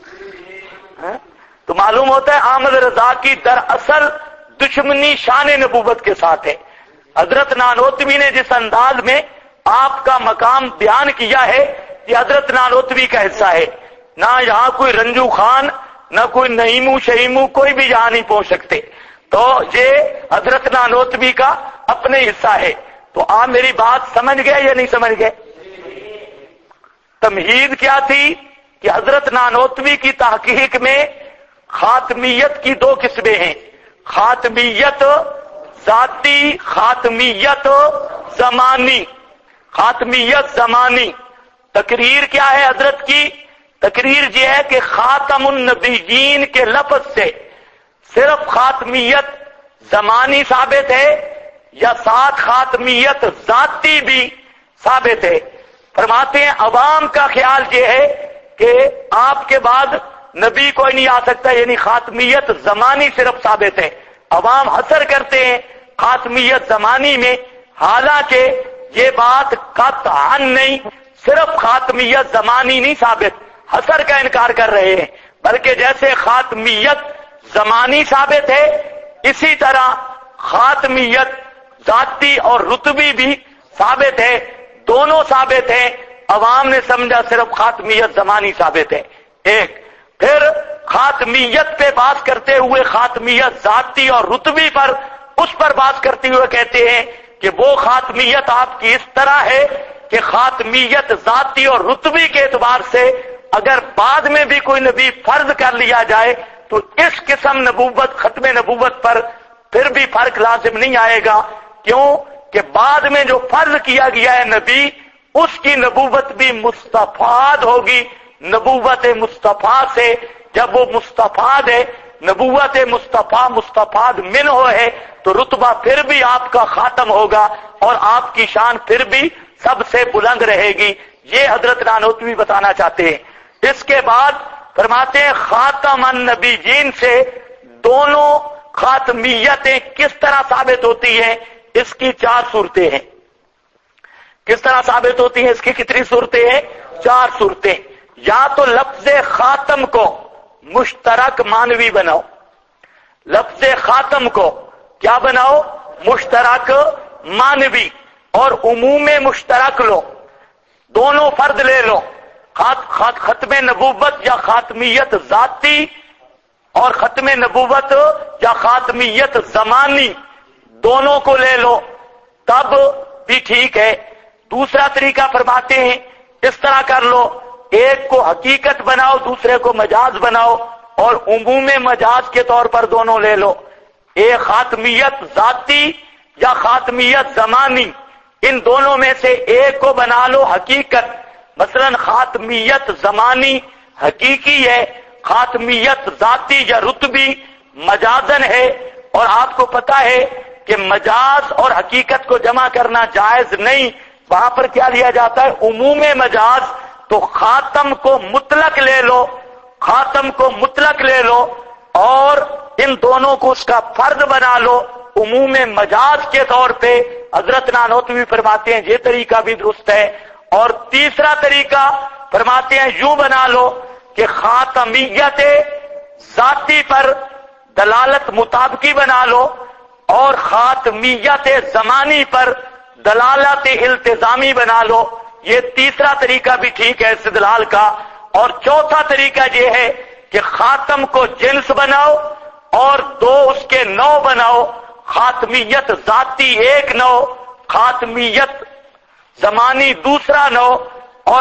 تو معلوم ہوتا ہے احمد رضا کی دراصل دشمنی شان نبوت کے ساتھ ہے. حضرت نانوتوی نے جس انداز میں آپ کا مقام بیان کیا ہے یہ حضرت نانوتوی کا حصہ ہے. نہ یہاں کوئی رنجو خان، نہ کوئی نعیمو شہیمو، کوئی بھی یہاں نہیں پہنچ سکتے. تو یہ حضرت نانوتوی کا اپنے حصہ ہے. تو آپ میری بات سمجھ گئے یا نہیں سمجھ گئے؟ تمہید کیا تھی کہ حضرت نانوتوی کی تحقیق میں خاتمیت کی دو قسمیں ہیں، خاتمیت ذاتی، خاتمیت زمانی. خاتمیت زمانی تقریر کیا ہے حضرت کی؟ تقریر یہ ہے کہ خاتم النبیین کے لفظ سے صرف خاتمیت زمانی ثابت ہے یا ساتھ خاتمیت ذاتی بھی ثابت ہے. فرماتے ہیں عوام کا خیال یہ ہے کہ آپ کے بعد نبی کوئی نہیں آ سکتا، یعنی خاتمیت زمانی صرف ثابت ہے. عوام حسر کرتے ہیں خاتمیت زمانی میں، حالانکہ یہ بات قطعاً نہیں، صرف خاتمیت زمانی نہیں ثابت، حسر کا انکار کر رہے ہیں، بلکہ جیسے خاتمیت زمانی ثابت ہے اسی طرح خاتمیت ذاتی اور رتبی بھی ثابت ہے. دونوں ثابت ہیں، عوام نے سمجھا صرف خاتمیت زمانی ثابت ہے. ایک پھر خاتمیت پہ بات کرتے ہوئے خاتمیت ذاتی اور رتبی پر اس پر بات کرتے ہوئے کہتے ہیں کہ وہ خاتمیت آپ کی اس طرح ہے کہ خاتمیت ذاتی اور رتبی کے اعتبار سے اگر بعد میں بھی کوئی نبی فرض کر لیا جائے تو اس قسم نبوت ختم نبوت پر پھر بھی فرق لازم نہیں آئے گا. کیوں کہ بعد میں جو فرض کیا گیا ہے نبی، اس کی نبوت بھی مستفاد ہوگی نبوت مصطفیٰ سے. جب وہ مستفاد ہے، نبوت مصطفیٰ مستفاد منہ ہے، تو رتبہ پھر بھی آپ کا خاتم ہوگا اور آپ کی شان پھر بھی سب سے بلند رہے گی. یہ حضرت نانوتوی بتانا چاہتے ہیں. اس کے بعد فرماتے ہیں خاتم النبیین سے دونوں خاتمیتیں کس طرح ثابت ہوتی ہیں؟ اس کی 4 صورتیں ہیں. کس طرح ثابت ہوتی ہیں؟ اس کی کتنی صورتیں ہیں؟ 4 صورتیں. یا تو لفظ خاتم کو مشترک مانوی بناؤ، لفظ خاتم کو کیا بناؤ؟ مشترک مانوی، اور عموم مشترک لو، دونوں فرد لے لو، ختم نبوت یا خاتمیت ذاتی اور ختم نبوت یا خاتمیت زمانی دونوں کو لے لو، تب بھی ٹھیک ہے. دوسرا طریقہ فرماتے ہیں اس طرح کر لو، ایک کو حقیقت بناؤ دوسرے کو مجاز بناؤ، اور عموم مجاز کے طور پر دونوں لے لو. ایک خاتمیت ذاتی یا خاتمیت زمانی، ان دونوں میں سے ایک کو بنا لو حقیقت. مثلا خاتمیت زمانی حقیقی ہے، خاتمیت ذاتی یا رتبی مجازن ہے. اور آپ کو پتا ہے کہ مجاز اور حقیقت کو جمع کرنا جائز نہیں، وہاں پر کیا لیا جاتا ہے؟ عموم مجاز. تو خاتم کو مطلق لے لو، خاتم کو مطلق لے لو اور ان دونوں کو اس کا فرد بنا لو عموم مجاز کے طور پہ. حضرت نانوتوی فرماتے ہیں یہ طریقہ بھی درست ہے. اور تیسرا طریقہ فرماتے ہیں یوں بنا لو کہ خاتمیت ذاتی پر دلالت مطابقی بنا لو اور خاتمیت زمانی پر دلالت التزامی بنا لو. یہ تیسرا طریقہ بھی ٹھیک ہے استدلال کا. اور چوتھا طریقہ یہ ہے کہ خاتم کو جنس بناؤ اور 2 اس کے نوع بناؤ، خاتمیت ذاتی ایک نوع، خاتمیت زمانی دوسرا نوع، اور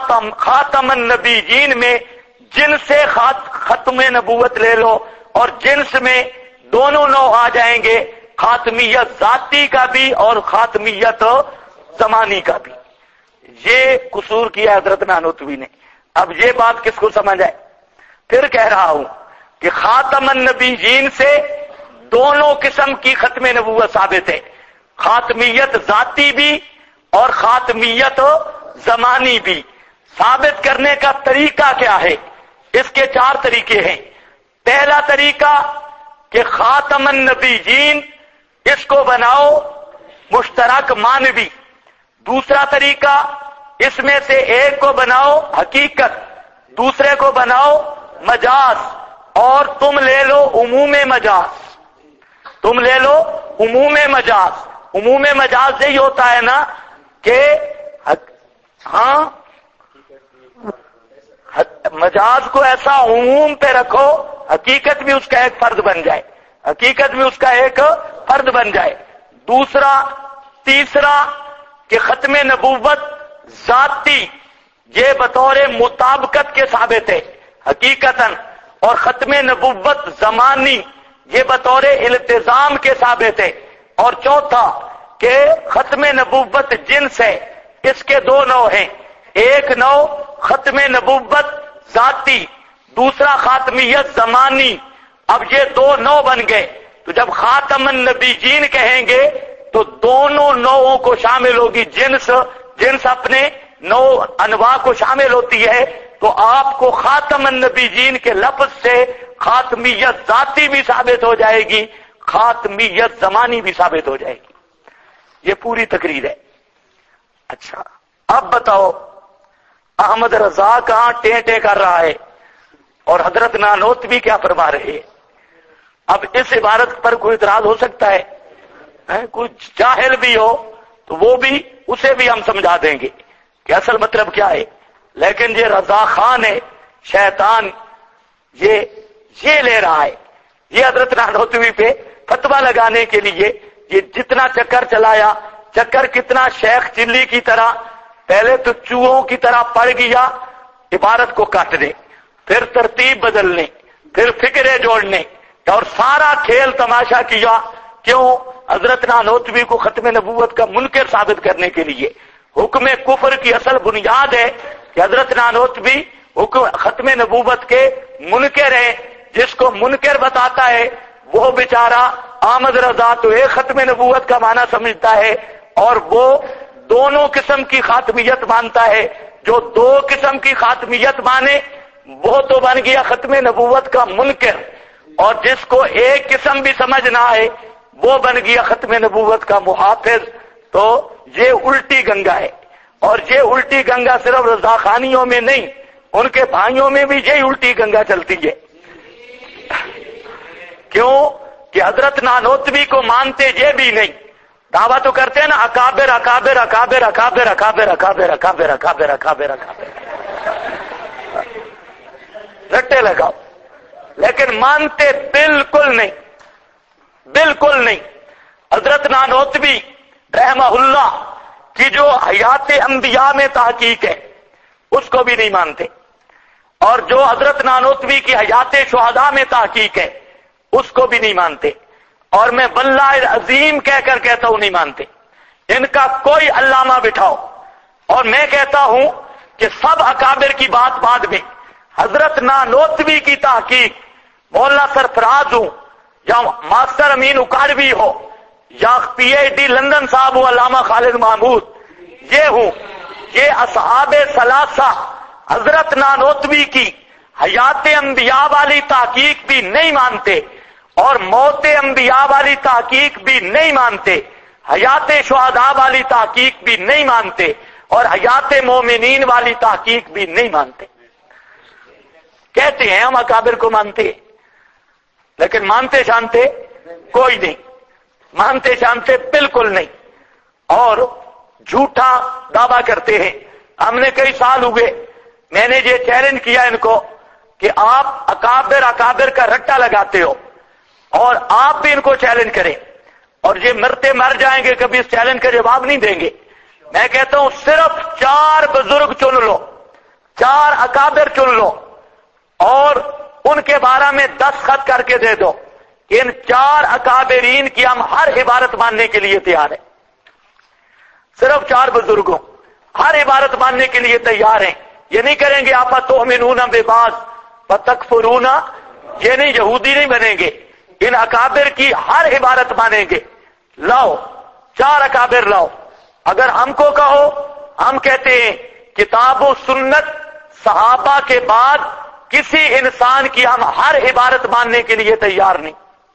خاتم النبیین میں جنس سے ختم نبوت لے لو اور جنس میں دونوں نوع آ جائیں گے، خاتمیت ذاتی کا بھی اور خاتمیت زمانی کا بھی. یہ قصور کیا حضرت نانوتوی نے. اب یہ بات کس کو سمجھ آئے؟ پھر کہہ رہا ہوں کہ خاتم النبیین سے دونوں قسم کی ختم نبوت ثابت ہے، خاتمیت ذاتی بھی اور خاتمیت زمانی بھی۔ ثابت کرنے کا طریقہ کیا ہے؟ اس کے 4 طریقے ہیں۔ پہلا طریقہ کہ خاتم النبیین اس کو بناؤ مشترک معنوی، دوسرا طریقہ اس میں سے ایک کو بناؤ حقیقت، دوسرے کو بناؤ مجاز، اور تم لے لو عموم مجاز، تم لے لو عموم مجاز۔ عموم مجاز یہی ہوتا ہے نا کہ ہاں مجاز کو ایسا عموم پہ رکھو حقیقت بھی اس کا ایک فرد بن جائے، حقیقت بھی اس کا ایک فرد بن جائے۔ دوسرا تیسرا کہ ختم نبوت ذاتی یہ بطور مطابقت کے ثابت ہے حقیقتاً، اور ختم نبوت زمانی یہ بطور التزام کے ثابت ہے۔ اور چوتھا کہ ختم نبوت جنس ہے، اس کے 2 نوع ہیں، ایک نوع ختم نبوت ذاتی، دوسرا خاتمیت زمانی۔ اب یہ 2 نوع بن گئے، تو جب خاتم النبیین کہیں گے تو دونوں نوعوں کو شامل ہوگی، جنس اپنے نوع انواع کو شامل ہوتی ہے، تو آپ کو خاتم النبیین کے لفظ سے خاتمیت ذاتی بھی ثابت ہو جائے گی، خاتمیت زمانی بھی ثابت ہو جائے گی۔ یہ پوری تقریر ہے۔ اچھا اب بتاؤ احمد رضا کہاں ٹیں کر رہا ہے اور حضرت نانوتوی کیا فرما رہے ہیں؟ اب اس عبارت پر کوئی اعتراض ہو سکتا ہے؟ کچھ جاہل بھی ہو تو وہ بھی اسے بھی ہم سمجھا دیں گے کہ اصل مطلب کیا ہے۔ لیکن یہ رضا خان ہے شیطان، یہ لے رہا ہے، یہ حضرت نانوتوی پہ فتویٰ لگانے کے لیے یہ جتنا چکر چلایا، چکر کتنا شیخ چلی کی طرح، پہلے تو چوہوں کی طرح پڑ گیا عبارت کو کاٹنے، پھر ترتیب بدلنے، پھر فکرے جوڑنے، اور سارا کھیل تماشا کیا۔ کیوں؟ حضرت نانوتوی کو ختم نبوت کا منکر ثابت کرنے کے لیے۔ حکم کفر کی اصل بنیاد ہے کہ حضرت نانوتوی ختم نبوت کے منکر ہیں، جس کو منکر بتاتا ہے وہ بیچارہ احمد رضا تو ایک ختم نبوت کا معنی سمجھتا ہے، اور وہ دونوں قسم کی خاتمیت مانتا ہے۔ جو 2 قسم کی خاتمیت مانے وہ تو بن گیا ختم نبوت کا منکر، اور جس کو ایک قسم بھی سمجھ نہ آئے وہ بن گیا ختم نبوت کا محافظ۔ تو یہ الٹی گنگا ہے، اور یہ الٹی گنگا صرف رضا خانیوں میں نہیں، ان کے بھائیوں میں بھی یہی الٹی گنگا چلتی ہے۔ کیوں کہ حضرت نانوتوی کو مانتے یہ بھی نہیں، دعویٰ تو کرتے ہیں نا اکابر اکابر اکابر اکابر اکابر اکابر اکابر اکابر اکابر اکابر، رٹے لگاؤ، لیکن مانتے بالکل نہیں، بالکل نہیں۔ حضرت نانوتوی رحمہ اللہ کی جو حیات انبیاء میں تحقیق ہے اس کو بھی نہیں مانتے، اور جو حضرت نانوتوی کی حیات شہداء میں تحقیق ہے اس کو بھی نہیں مانتے، اور میں واللہ العظیم کہہ کر کہتا ہوں نہیں مانتے۔ ان کا کوئی علامہ بٹھاؤ، اور میں کہتا ہوں کہ سب اکابر کی بات بعد میں، حضرت نانوتوی کی تحقیق مولانا سرفراز ہوں یا ماسٹر امین اکاڑوی ہو یا پی ایچ ڈی لندن صاحب ہو علامہ خالد محمود، یہ ہوں، یہ اصحاب ثلاثہ حضرت نانوتوی کی حیات انبیاء والی تحقیق بھی نہیں مانتے، اور موت انبیاء والی تحقیق بھی نہیں مانتے، حیات شہداء والی تحقیق بھی نہیں مانتے، اور حیات مومنین والی تحقیق بھی نہیں مانتے۔ کہتے ہیں ہم اکابر کو مانتے ہیں، لیکن مانتے شانتے کوئی نہیں، مانتے شانتے بالکل نہیں، اور جھوٹا دعویٰ کرتے ہیں۔ ہم نے کئی سال ہوئے، میں نے یہ چیلنج کیا ان کو کہ آپ اکابر کا رٹا لگاتے ہو، اور آپ بھی ان کو چیلنج کریں، اور یہ مرتے مر جائیں گے کبھی اس چیلنج کا جواب نہیں دیں گے۔ میں کہتا ہوں صرف 4 بزرگ چن لو، 4 اکابر چن لو، اور ان کے بارے میں دستخط کر کے دے دو کہ ان 4 اکابرین کی ہم ہر عبارت ماننے کے لیے تیار ہیں۔ صرف 4 بزرگوں ہر عبارت ماننے کے لیے تیار ہیں۔ یہ نہیں کریں گے آپ تؤمنون ببعض وتکفرون، یہ نہیں، یہودی نہیں بنیں گے، ان اکابر کی ہر عبارت مانیں گے. لاؤ 4 اکابر لاؤ. اگر ہم کو کہو، ہم کہتے ہیں کتاب و سنت صحابہ کے بعد کسی انسان کی ہم ہر عبارت ماننے کے لیے تیار نہیں.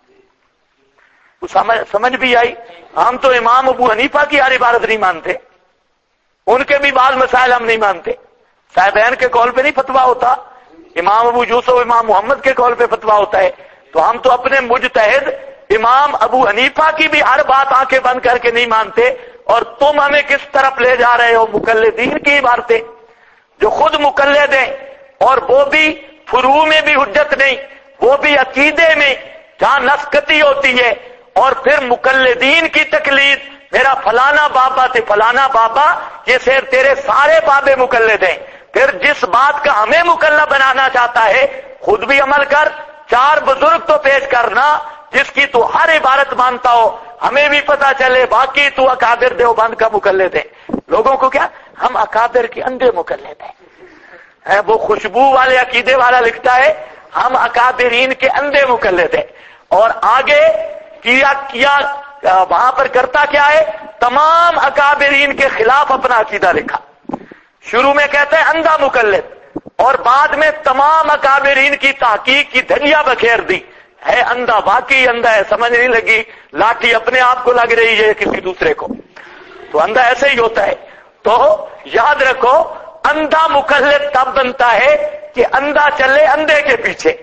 سمجھ بھی آئی؟ ہم تو امام ابو حنیفہ کی ہر عبارت نہیں مانتے، ان کے بھی بعض مسائل ہم نہیں مانتے. صاحبین کے قول پہ نہیں فتویٰ ہوتا، امام ابو یوسف امام محمد کے قول پہ فتویٰ ہوتا ہے. تو ہم تو اپنے مجتہد امام ابو حنیفہ کی بھی ہر بات آنکھیں بند کر کے نہیں مانتے. اور تم ہمیں کس طرف لے جا رہے ہو؟ مقلدین کی عبارتیں جو خود مقلد ہیں، اور وہ بھی فروع میں بھی حجت نہیں، وہ بھی عقیدے میں جہاں نسکتی ہوتی ہے. اور پھر مقلدین کی تقلید، میرا فلانا بابا تھے فلانا بابا، یہ صرف تیرے سارے بابے مقلد ہیں. پھر جس بات کا ہمیں مقلد بنانا چاہتا ہے خود بھی عمل کر. 4 بزرگ تو پیش کرنا جس کی تو ہر عبارت مانتا ہو، ہمیں بھی پتا چلے باقی تو اکابر دیوبند کا مقلد ہے. لوگوں کو کیا ہم اکابر کے اندھے مقلد ہیں. وہ خوشبو والے عقیدے والا لکھتا ہے ہم اکابرین کے اندھے مقلد ہیں. اور آگے کیا وہاں پر کرتا کیا ہے؟ تمام اکابرین کے خلاف اپنا عقیدہ لکھا. شروع میں کہتے ہیں اندھا مقلد، اور بعد میں تمام اکابرین کی تحقیق کی دھنیا بکھیر دی. ہے اندھا، باقی اندھا ہے، سمجھ نہیں لگی، لاٹھی اپنے آپ کو لگ رہی ہے کسی دوسرے کو. تو اندھا ایسے ہی ہوتا ہے. تو یاد رکھو اندھا مقلد تب بنتا ہے کہ اندھا چلے اندھے کے پیچھے.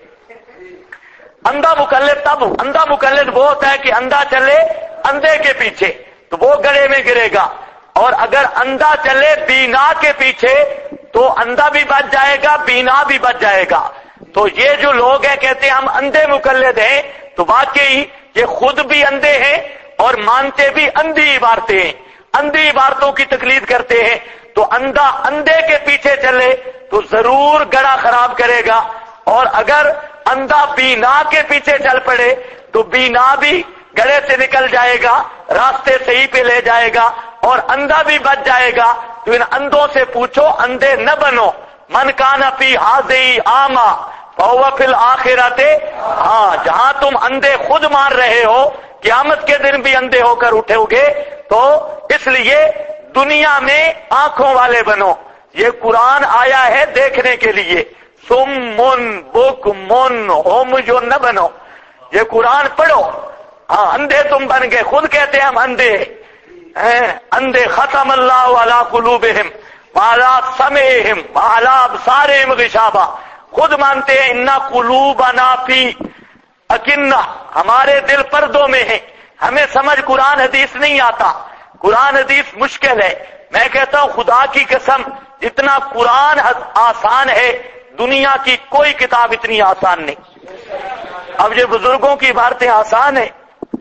اندھا مقلد وہ ہوتا ہے کہ اندھا چلے اندھے کے پیچھے، تو وہ گڑھے میں گرے گا. اور اگر اندھا چلے بینا کے پیچھے تو اندھا بھی بچ جائے گا، بینا بھی بچ جائے گا. تو یہ جو لوگ ہیں کہتے ہیں ہم اندھے مقلد ہیں، تو واقعی یہ خود بھی اندھے ہیں اور مانتے بھی اندھی عبارتیں ہیں، اندھی عبارتوں کی تقلید کرتے ہیں. تو اندھا اندھے کے پیچھے چلے تو ضرور گڑھا خراب کرے گا. اور اگر اندھا بینا کے پیچھے چل پڑے تو بینا بھی گڑھے سے نکل جائے گا، راستے صحیح پہ لے جائے گا، اور اندھا بھی بچ جائے گا. تو ان اندھوں سے پوچھو اندھے نہ بنو. من کان فی ھذہ اعمی فہو فی الآخرۃ. ہاں جہاں تم اندھے خود مان رہے ہو قیامت کے دن بھی اندھے ہو کر اٹھو گے. تو اس لیے دنیا میں آنکھوں والے بنو. یہ قرآن آیا ہے دیکھنے کے لیے. سمن بکمن ہوم جو نہ بنو. یہ قرآن پڑھو. ہاں اندھے تم بن گئے، خود کہتے ہیں ہم اندھے ہیں. اندھے ختم اللہ علی قلوبہم وعلی سمعہم وعلی ابصارہم غشاوہ. خود مانتے ہیں انا قلوبنا فی اکنہ، ہمارے دل پردوں میں ہیں، ہمیں سمجھ قرآن حدیث نہیں آتا، قرآن حدیث مشکل ہے. میں کہتا ہوں خدا کی قسم جتنا قرآن آسان ہے دنیا کی کوئی کتاب اتنی آسان نہیں. اب یہ بزرگوں کی عبارتیں آسان ہیں،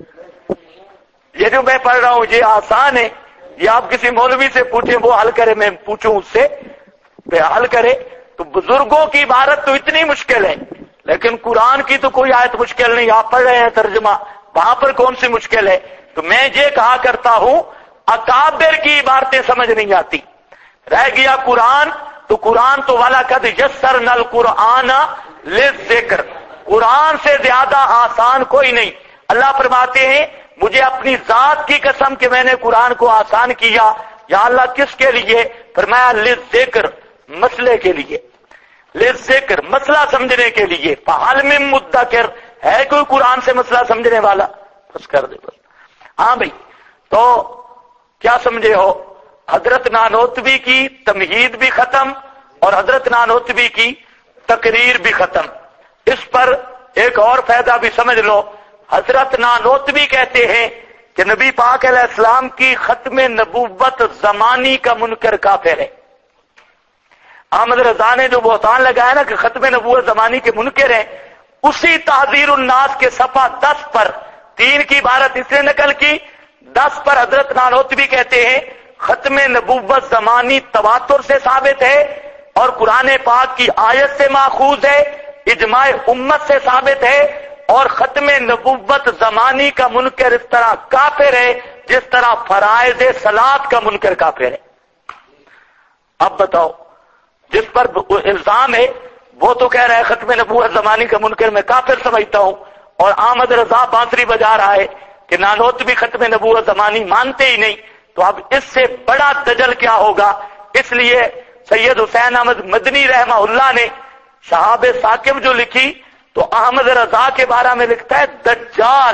یہ جو میں پڑھ رہا ہوں یہ آسان ہے. یہ آپ کسی مولوی سے پوچھیں وہ حل کرے، میں پوچھوں اس سے حل کرے. تو بزرگوں کی عبارت تو اتنی مشکل ہے، لیکن قرآن کی تو کوئی آیت مشکل نہیں. آپ پڑھ رہے ہیں ترجمہ، وہاں پر کون سی مشکل ہے؟ تو میں یہ کہا کرتا ہوں اکابر کی عبارتیں سمجھ نہیں آتی. رہ گیا قرآن، تو قرآن تو وَلَقَدْ يَسَّرْنَا الْقُرْآنَ لِلذِّكْرِ، قرآن سے زیادہ آسان کوئی نہیں. اللہ فرماتے ہیں مجھے اپنی ذات کی قسم کہ میں نے قرآن کو آسان کیا. یا اللہ کس کے لیے؟ فرمایا للذکر، مسئلے کے لیے. للذکر مسئلہ سمجھنے کے لیے. فَهَلْ مِن مُدَّكِرٍ، ہے کوئی قرآن سے مسئلہ سمجھنے والا؟ بس کر دے بس. ہاں بھائی، تو کیا سمجھے ہو؟ حضرت نانوتوی کی تمہید بھی ختم اور حضرت نانوتوی کی تقریر بھی ختم. اس پر ایک اور فائدہ بھی سمجھ لو. حضرت نانوتوی کہتے ہیں کہ نبی پاک علیہ السلام کی ختم نبوت زمانی کا منکر کافر ہے. احمد رضا نے جو بہتان لگایا نا کہ ختم نبوت زمانی کے منکر ہیں، اسی تحذیر الناس کے صفحہ 10 پر 3 کی عبارت اس نے نقل کی. 10 پر حضرت نانوتوی کہتے ہیں ختم نبوت زمانی تواتر سے ثابت ہے اور قرآن پاک کی آیت سے ماخوذ ہے، اجماع امت سے ثابت ہے، اور ختم نبوت زمانی کا منکر اس طرح کافر ہے جس طرح فرائض صلاۃ کا منکر کافر ہے. اب بتاؤ، جس پر الزام ہے وہ تو کہہ رہا ہے ختم نبوت زمانی کا منکر میں کافر سمجھتا ہوں، اور احمد رضا بانسری بجا رہا ہے کہ نانوت بھی ختم نبوت زمانی مانتے ہی نہیں، تو اب اس سے بڑا دجل کیا ہوگا؟ اس لیے سید حسین احمد مدنی رحمہ اللہ نے شہاب ثاقب جو لکھی تو احمد رضا کے بارے میں لکھتا ہے دجال،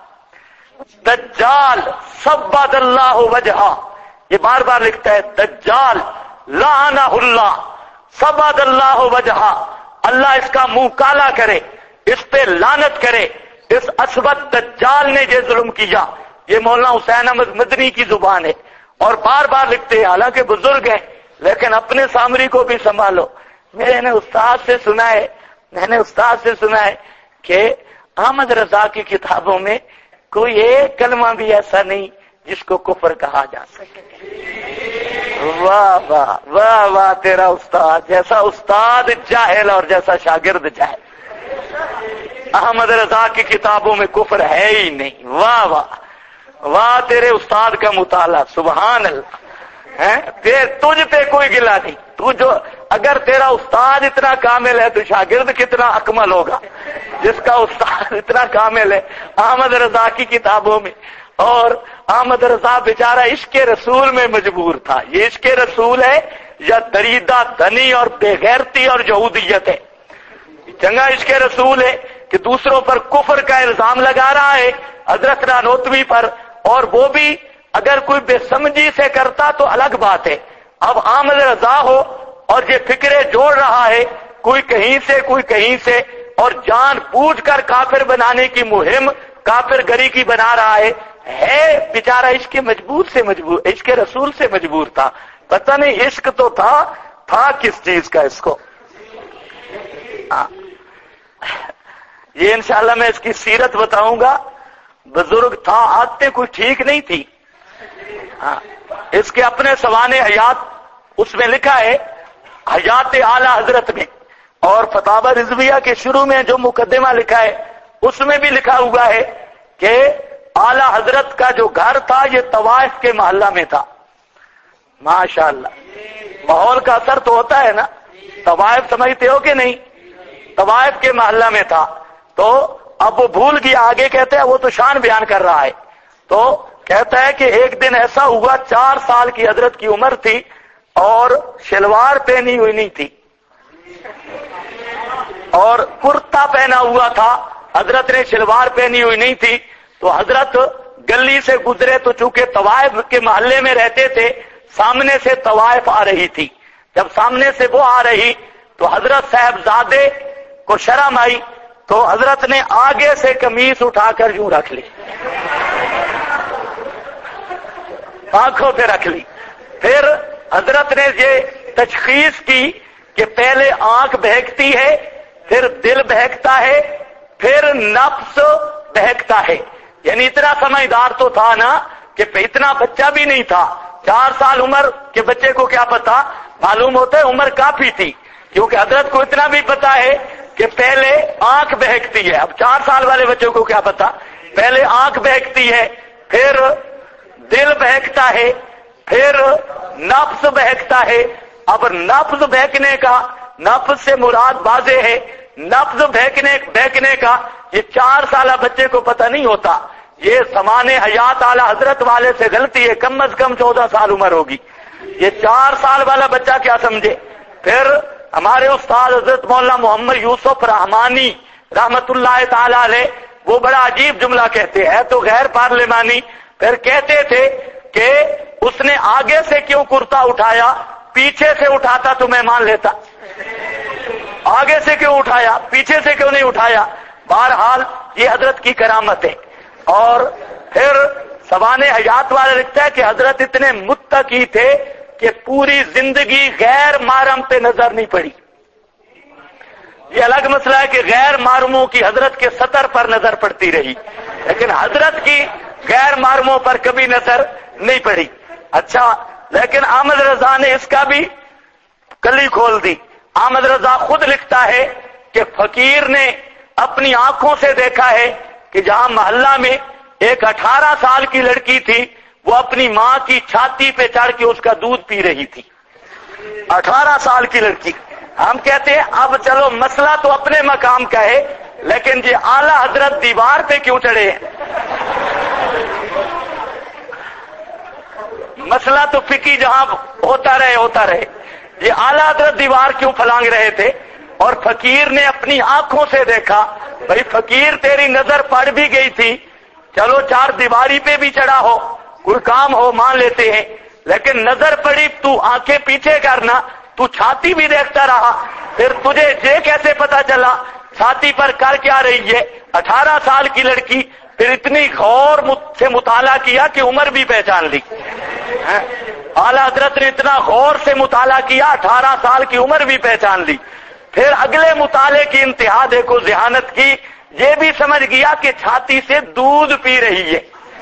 دجال سبد اللہ وجہہ، یہ بار بار لکھتا ہے دجال لعنہ اللہ سبد اللہ وجہہ، اللہ اس کا منہ کالا کرے، اس پہ لعنت کرے، اس اسود دجال نے یہ ظلم کیا۔ یہ مولانا حسین احمد مدنی کی زبان ہے، اور بار بار لکھتے ہیں، حالانکہ بزرگ ہیں لیکن اپنے سامری کو بھی سنبھالو۔ میں نے استاد سے سنا ہے کہ احمد رضا کی کتابوں میں کوئی ایک کلمہ بھی ایسا نہیں جس کو کفر کہا جا سکے۔ واہ واہ واہ واہ، تیرا استاد جیسا استاد جاہل اور جیسا شاگرد جاہل۔ احمد رضا کی کتابوں میں کفر ہے ہی نہیں۔ واہ واہ واہ، تیرے استاد کا مطالعہ، سبحان اللہ ہے، تجھ پہ کوئی گلا نہیں۔ تو جو اگر تیرا استاد اتنا کامل ہے تو شاگرد کتنا اکمل ہوگا، جس کا استاد اتنا کامل ہے احمد رضا کی کتابوں میں۔ اور احمد رضا بیچارہ عشق رسول میں مجبور تھا۔ یہ عشق رسول ہے یا دریدہ دنی اور بے غیرتی اور یہودیت ہے؟ چنگا عشق رسول ہے کہ دوسروں پر کفر کا الزام لگا رہا ہے، حضرت نانوتوی پر، اور وہ بھی اگر کوئی بے سمجھی سے کرتا تو الگ بات ہے۔ اب احمد رضا ہو اور یہ فکرے جوڑ رہا ہے، کوئی کہیں سے کوئی کہیں سے، اور جان بوجھ کر کافر بنانے کی مہم کافر گری کی بنا رہا ہے بیچارہ عشق عشق رسول سے مجبور تھا۔ پتہ نہیں عشق تو تھا کس چیز کا اس کو۔ یہ انشاءاللہ میں اس کی سیرت بتاؤں گا۔ بزرگ تھا، عادتیں کوئی ٹھیک نہیں تھی۔ اس کے اپنے سوانح حیات اس میں لکھا ہے، حیات اعلی حضرت میں، اور فتاوی رضویہ کے شروع میں جو مقدمہ لکھا ہے اس میں بھی لکھا ہوا ہے کہ اعلی حضرت کا جو گھر تھا یہ طوائف کے محلہ میں تھا۔ ماشاءاللہ، ماحول کا اثر تو ہوتا ہے نا۔ طوائف سمجھتے ہو کہ نہیں؟ طوائف کے محلہ میں تھا۔ تو اب وہ بھول گیا، آگے کہتے ہیں وہ تو شان بیان کر رہا ہے، تو کہتا ہے کہ ایک دن ایسا ہوا، 4 سال کی حضرت کی عمر تھی اور شلوار پہنی ہوئی نہیں تھی اور کرتا پہنا ہوا تھا، حضرت نے شلوار پہنی ہوئی نہیں تھی۔ تو حضرت گلی سے گزرے تو چونکہ طوائف کے محلے میں رہتے تھے، سامنے سے طوائف آ رہی تھی۔ جب سامنے سے وہ آ رہی تو حضرت صاحبزادے کو شرم آئی، تو حضرت نے آگے سے قمیص اٹھا کر یوں رکھ لی، آنکھوں پہ رکھ لی۔ پھر حضرت نے یہ تشخیص کی کہ پہلے آنکھ بہکتی ہے، پھر دل بہکتا ہے، پھر نفس بہکتا ہے۔ یعنی اتنا سمجھدار تو تھا نا کہ اتنا بچہ بھی نہیں تھا۔ 4 سال عمر کے بچے کو کیا پتا، معلوم ہوتا ہے عمر کافی تھی، کیونکہ حضرت کو اتنا بھی پتا ہے کہ پہلے آنکھ بہکتی ہے۔ اب 4 سال والے بچوں کو کیا پتا، پہلے آنکھ بہکتی ہے، پھر دل بہکتا ہے، پھر نفس بہکتا ہے۔ اب نفس بہکنے کا، نفس سے مراد واضح ہے، نفس بہکنے کا یہ 4 سالہ بچے کو پتہ نہیں ہوتا۔ یہ زمانے حیات اعلی حضرت والے سے غلطی ہے، کم از کم 14 سال عمر ہوگی۔ یہ 4 سال والا بچہ کیا سمجھے۔ پھر ہمارے استاد حضرت مولانا محمد یوسف رحمانی رحمت اللہ تعالی علیہ وہ بڑا عجیب جملہ کہتے ہیں تو غیر پارلیمانی۔ پھر کہتے تھے کہ اس نے آگے سے کیوں کرتا اٹھایا، پیچھے سے اٹھاتا تو میں مان لیتا۔ آگے سے کیوں اٹھایا، پیچھے سے کیوں نہیں اٹھایا۔ بہرحال یہ حضرت کی کرامت ہے۔ اور پھر سوانح حیات والا لکھتا ہے کہ حضرت اتنے متقی تھے کہ پوری زندگی غیر محرم پہ نظر نہیں پڑی۔ یہ الگ مسئلہ ہے کہ غیر محرموں کی حضرت کے سطر پر نظر پڑتی رہی، لیکن حضرت کی غیر محرموں پر کبھی نظر نہیں پڑی۔ اچھا، لیکن احمد رضا نے اس کا بھی کلی کھول دی۔ احمد رضا خود لکھتا ہے کہ فقیر نے اپنی آنکھوں سے دیکھا ہے کہ جہاں محلہ میں ایک 18 سال کی لڑکی تھی، وہ اپنی ماں کی چھاتی پہ چڑھ کے اس کا دودھ پی رہی تھی۔ 18 سال کی لڑکی۔ ہم کہتے ہیں اب چلو مسئلہ تو اپنے مقام کا ہے، لیکن یہ اعلی حضرت دیوار پہ کیوں چڑھے ہیں؟ مسئلہ تو فقہی جہاں ہوتا رہے یہ اعلی حضرت دیوار کیوں پھلانگ رہے تھے؟ اور فقیر نے اپنی آنکھوں سے دیکھا، بھائی فقیر تیری نظر پڑ بھی گئی تھی، چلو چار دیواری پہ بھی چڑھا ہو، کوئی کام ہو مان لیتے ہیں، لیکن نظر پڑی تو آنکھیں پیچھے کرنا، تو چھاتی بھی دیکھتا رہا، پھر تجھے یہ کیسے پتا چلا چھاتی پر کر کیا رہی ہے؟ 18 سال کی لڑکی، پھر اتنی غور سے مطالعہ کیا کہ عمر بھی پہچان لی۔ اعلی حضرت نے اتنا غور سے مطالعہ کیا 18 سال کی عمر بھی پہچان لی۔ پھر اگلے مطالعے کی انتہا دیکھو ذہانت کی، یہ بھی سمجھ گیا کہ چھاتی سے دودھ پی رہی ہے۔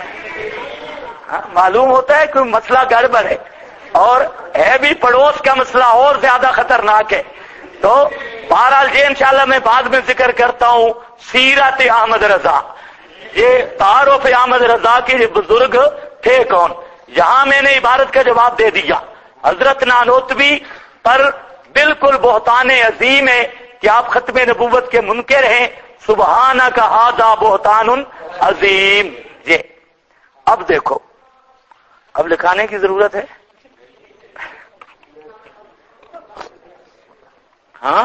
معلوم ہوتا ہے کہ مسئلہ گڑبڑ ہے، اور ہے بھی پڑوس کا مسئلہ اور زیادہ خطرناک ہے۔ تو بہرحال یہ انشاءاللہ میں بعد میں ذکر کرتا ہوں سیرت احمد رضا، یہ تعارف احمد رضا کے یہ بزرگ تھے کون۔ یہاں میں نے عبارت کا جواب دے دیا، حضرت نانوتوی پر بالکل بہتان عظیم ہے کہ آپ ختم نبوت کے منکر ہیں، سبحانک ھذا بہتان عظیم۔ یہ اب دیکھو، اب لکھانے کی ضرورت ہے؟ ہاں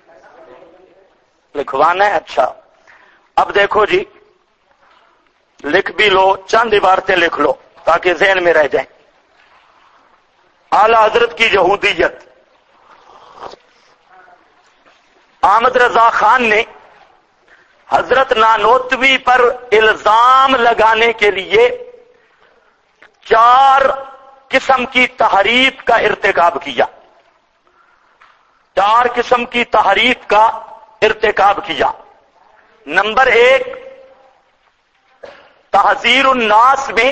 لکھوانا ہے؟ اچھا اب دیکھو جی، لکھ بھی لو، چند عبارتیں لکھ لو تاکہ ذہن میں رہ جائیں۔ اعلی حضرت کی یہودیت۔ احمد رضا خان نے حضرت نانوتوی پر الزام لگانے کے لیے 4 قسم کی تحریف کا ارتکاب کیا، 4 قسم کی تحریف کا ارتکاب کیا۔ نمبر 1، تحذیر الناس میں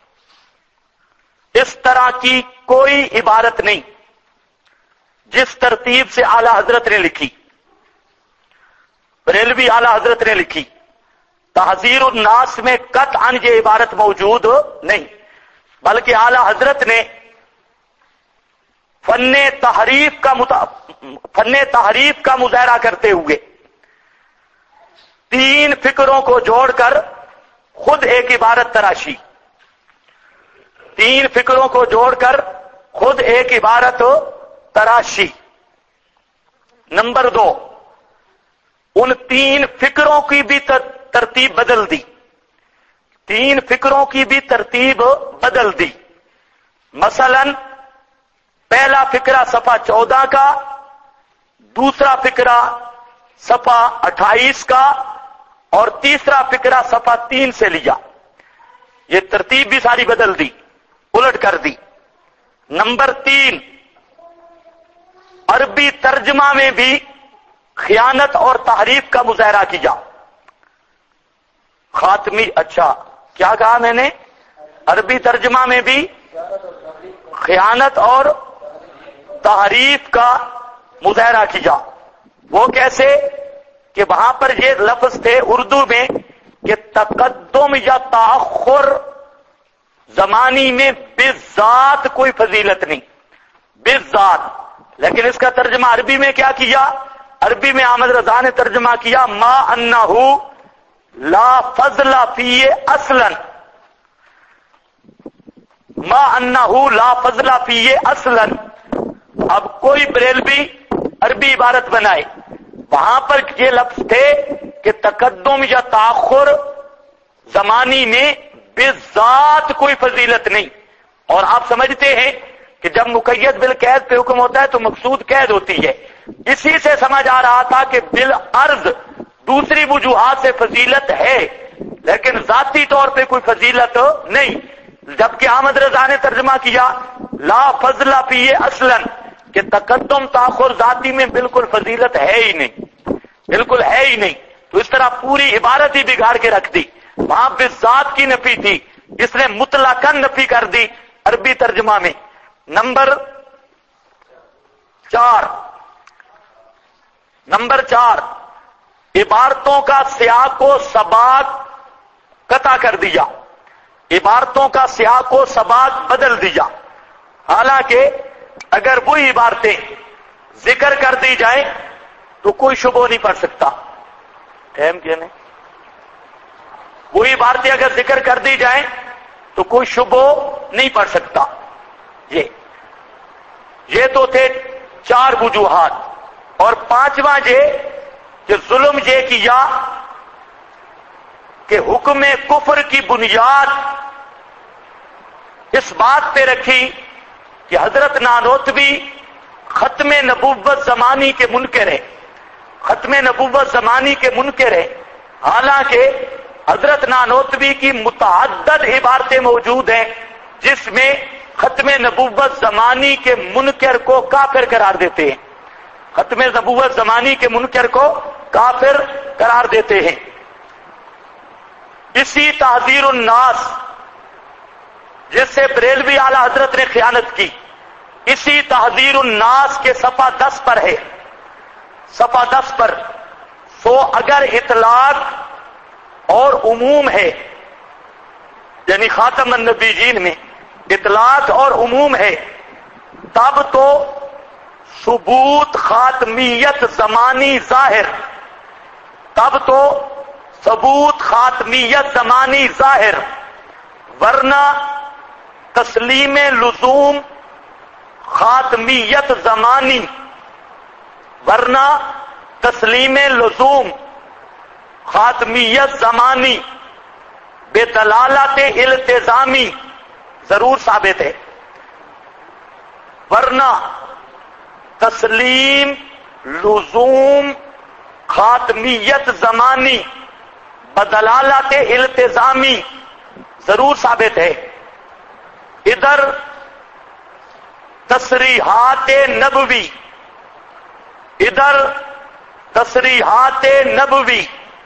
اس طرح کی کوئی عبارت نہیں جس ترتیب سے اعلی حضرت نے لکھی، بریلوی اعلی حضرت نے لکھی۔ تحذیر الناس میں قطعاً یہ عبارت موجود نہیں، بلکہ اعلی حضرت نے فن تحریف کا مظاہرہ کرتے ہوئے 3 فکروں کو جوڑ کر خود ایک عبارت تراشی، 3 فکروں کو جوڑ کر خود ایک عبارت تراشی۔ نمبر 2، ان 3 فکروں کی بھی ترتیب بدل دی، 3 فکروں کی بھی ترتیب بدل دی۔ مثلا پہلا فکرہ صفحہ 14 کا، دوسرا فکرہ صفحہ 28 کا، اور تیسرا فکرہ صفحہ 3 سے لیا۔ یہ ترتیب بھی ساری بدل دی، الٹ کر دی۔ نمبر 3، عربی ترجمہ میں بھی خیانت اور تحریف کا مظاہرہ کیا۔ خاتمی، اچھا کیا کہا میں نے؟ عربی ترجمہ میں بھی خیانت اور تحریف کا مظاہرہ کیا۔ وہ کیسے؟ کہ وہاں پر یہ لفظ تھے اردو میں کہ تقدم یا تاخر زمانی میں بالذات کوئی فضیلت نہیں، بالذات۔ لیکن اس کا ترجمہ عربی میں کیا کیا؟ عربی میں احمد رضا نے ترجمہ کیا ما انہو لا فضل فیہ اصلا، ما انہو لا فضل فیہ اصلا۔ اب کوئی بریلوی عربی عبارت بنائے، وہاں پر یہ لفظ تھے کہ تقدم یا تاخر زمانی میں بالذات کوئی فضیلت نہیں۔ اور آپ سمجھتے ہیں کہ جب مقید بالقید پہ حکم ہوتا ہے تو مقصود قید ہوتی ہے، اسی سے سمجھ آ رہا تھا کہ بالعرض دوسری وجوہات سے فضیلت ہے لیکن ذاتی طور پہ کوئی فضیلت نہیں۔ جبکہ احمد رضا نے ترجمہ کیا لا فضل فیہ اصلا، کہ تقدم تاخر ذاتی میں بالکل فضیلت ہے ہی نہیں، بالکل ہے ہی نہیں۔ تو اس طرح پوری عبارت ہی بگاڑ کے رکھ دی۔ وہاں بالذات کی نفی تھی، اس نے مطلقاً نفی کر دی عربی ترجمہ میں۔ نمبر 4، عبارتوں کا سیاق و سباق قطع کر دیا، عبارتوں کا سیاق و سباق بدل دیا۔ حالانکہ اگر وہی عبارتیں ذکر کر دی جائیں تو کوئی شبہ نہیں پڑ سکتا، ٹائم کیا نہیں، وہی عبارتیں اگر ذکر کر دی جائیں تو کوئی شبہ نہیں پڑ سکتا۔ یہ تو تھے 4 وجوہات، اور 5واں یہ کہ ظلم یہ کیا کہ حکم کفر کی بنیاد اس بات پہ رکھی کہ حضرت نانوتوی ختم نبوت زمانی کے منکر ہے، ختم نبوت زمانی کے منکر ہے، حالانکہ حضرت نانوتوی کی متعدد عبارتیں موجود ہیں جس میں ختم نبوت زمانی کے منکر کو کافر قرار دیتے ہیں، ختم نبوت زمانی کے منکر کو کافر قرار دیتے ہیں۔ اسی تحذیر الناس جس سے بریلوی اعلی حضرت نے خیانت کی، اسی تحذیر الناس کے صفحہ 10 پر ہے، صفحہ 10 پر سو اگر اطلاق اور عموم ہے، یعنی خاتم النبیین میں اطلاق اور عموم ہے، تب تو ثبوت خاتمیت زمانی ظاہر، تب تو ثبوت خاتمیت زمانی ظاہر، ورنہ تسلیم لزوم خاتمیت زمانی، ورنہ تسلیم لزوم خاتمیت زمانی بے دلالت التزامی ضرور ثابت ہے، ورنہ تسلیم لزوم خاتمیت زمانی بدلالت التزامی ضرور ثابت ہے۔ ادھر تصریحات نبوی، ادھر تصریحات نبوی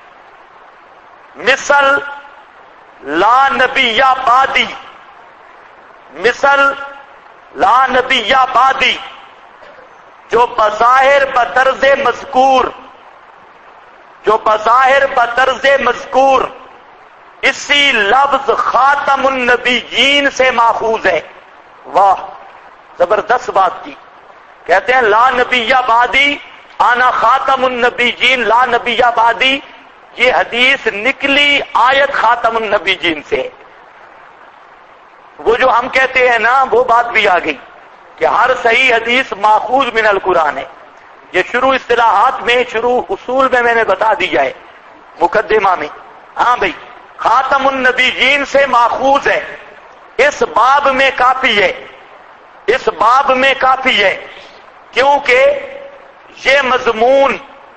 مثل لا نبی بعدی، مثل لا نبی بعدی جو بظاہر بطرز مذکور، جو بظاہر بطرز مذکور اسی لفظ خاتم النبیین سے ماخوذ ہے۔ واہ، زبردست بات کی، کہتے ہیں لا نبی بعدی آنا خاتم النبیین، لا نبی بعدی یہ حدیث نکلی آیت خاتم النبیین سے۔ وہ جو ہم کہتے ہیں نا وہ بات بھی آ گئی کہ ہر صحیح حدیث ماخوذ من القرآن ہے، یہ شروع اصطلاحات میں، شروع اصول میں نے بتا دیا ہے مقدمہ میں۔ ہاں بھائی، خاتم النبیین سے ماخوذ ہے، اس باب میں کافی ہے، اس باب میں کافی ہے، کیونکہ یہ مضمون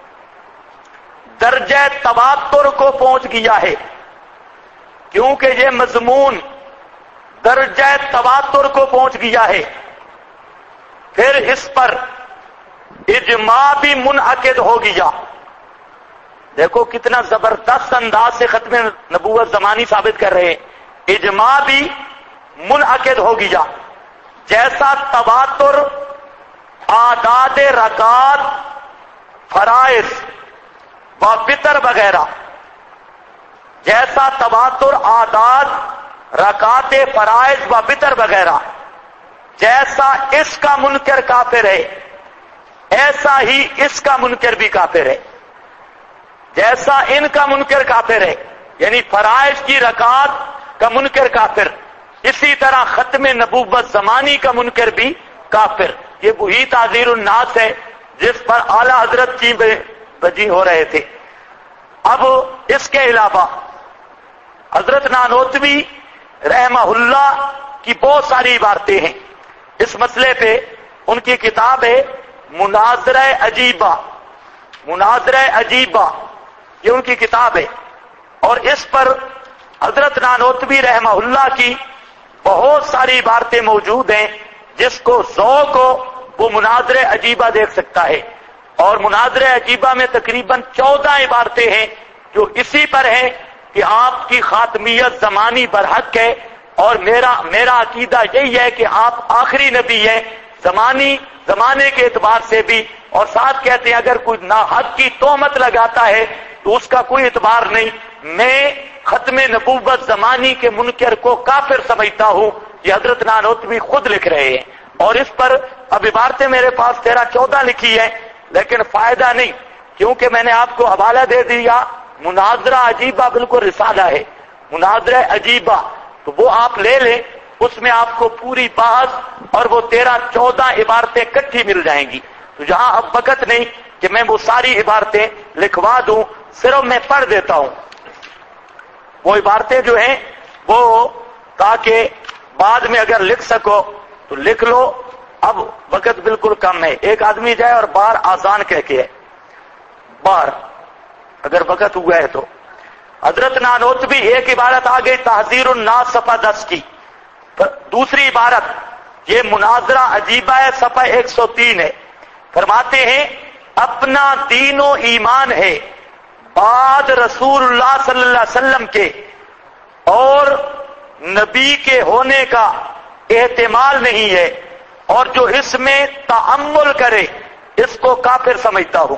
درجہ تواتر کو پہنچ گیا ہے، کیونکہ یہ مضمون درجہ تواتر کو پہنچ گیا ہے، پھر اس پر اجماع بھی منعقد ہو گیا۔ دیکھو کتنا زبردست انداز سے ختم نبوت زمانی ثابت کر رہے ہیں، اجماع بھی منعقد ہو گیا، جیسا تواتر اعداد رکعات فرائض و وتر وغیرہ، جیسا تواتر اعداد رکعات فرائض و وتر وغیرہ، جیسا اس کا منکر کافر ہے ایسا ہی اس کا منکر بھی کافر ہے، جیسا ان کا منکر کافر ہے یعنی فرائض کی رکعات کا منکر کافر، اسی طرح ختم نبوت زمانی کا منکر بھی کافر۔ یہ وہی تعذیر الناس ہے جس پر اعلی حضرت کی بجی ہو رہے تھے۔ اب اس کے علاوہ حضرت نانوتوی رحمہ اللہ کی بہت ساری عبارتیں ہیں اس مسئلے پہ، ان کی کتاب ہے مناظرہ عجیبہ، مناظرہ عجیبہ یہ ان کی کتاب ہے، اور اس پر حضرت نانوتوی رحمہ اللہ کی بہت ساری عبارتیں موجود ہیں، جس کو ذوق ہو وہ مناظرہ عجیبہ دیکھ سکتا ہے، اور مناظرہ عجیبہ میں تقریباً 14 عبارتیں ہیں جو اسی پر ہیں کہ آپ کی خاتمیت زمانی برحق ہے، اور میرا عقیدہ یہی ہے کہ آپ آخری نبی ہیں زمانے کے اعتبار سے بھی، اور ساتھ کہتے ہیں اگر کوئی ناحق کی تہمت لگاتا ہے تو اس کا کوئی اعتبار نہیں، میں ختم نبوت زمانی کے منکر کو کافر سمجھتا ہوں، یہ حضرت نانوتوی خود لکھ رہے ہیں، اور اس پر اب عبارتیں میرے پاس 13-14 لکھی ہیں، لیکن فائدہ نہیں، کیونکہ میں نے آپ کو حوالہ دے دیا مناظرہ عجیبہ بالکل رسالہ ہے، مناظرہ عجیبہ، تو وہ آپ لے لیں، اس میں آپ کو پوری بحث اور وہ 13-14 عبارتیں اکٹھی مل جائیں گی۔ تو جہاں اب وقت نہیں کہ میں وہ ساری عبارتیں لکھوا دوں، صرف میں پڑھ دیتا ہوں وہ عبارتیں جو ہیں وہ، تاکہ بعد میں اگر لکھ سکو تو لکھ لو۔ اب وقت بالکل کم ہے، ایک آدمی جائے اور بار آسان کہہ کے ہے، بار اگر وقت ہوا ہے تو۔ حضرت نانوتوی ایک عبارت آ گئی تحذیر الناس صفحہ 10 کی، دوسری عبارت یہ مناظرہ عجیبہ ہے صفحہ 103 ہے، فرماتے ہیں اپنا دین و ایمان ہے بعد رسول اللہ صلی اللہ علیہ وسلم کے اور نبی کے ہونے کا احتمال نہیں ہے، اور جو اس میں تأمل کرے اس کو کافر سمجھتا ہوں،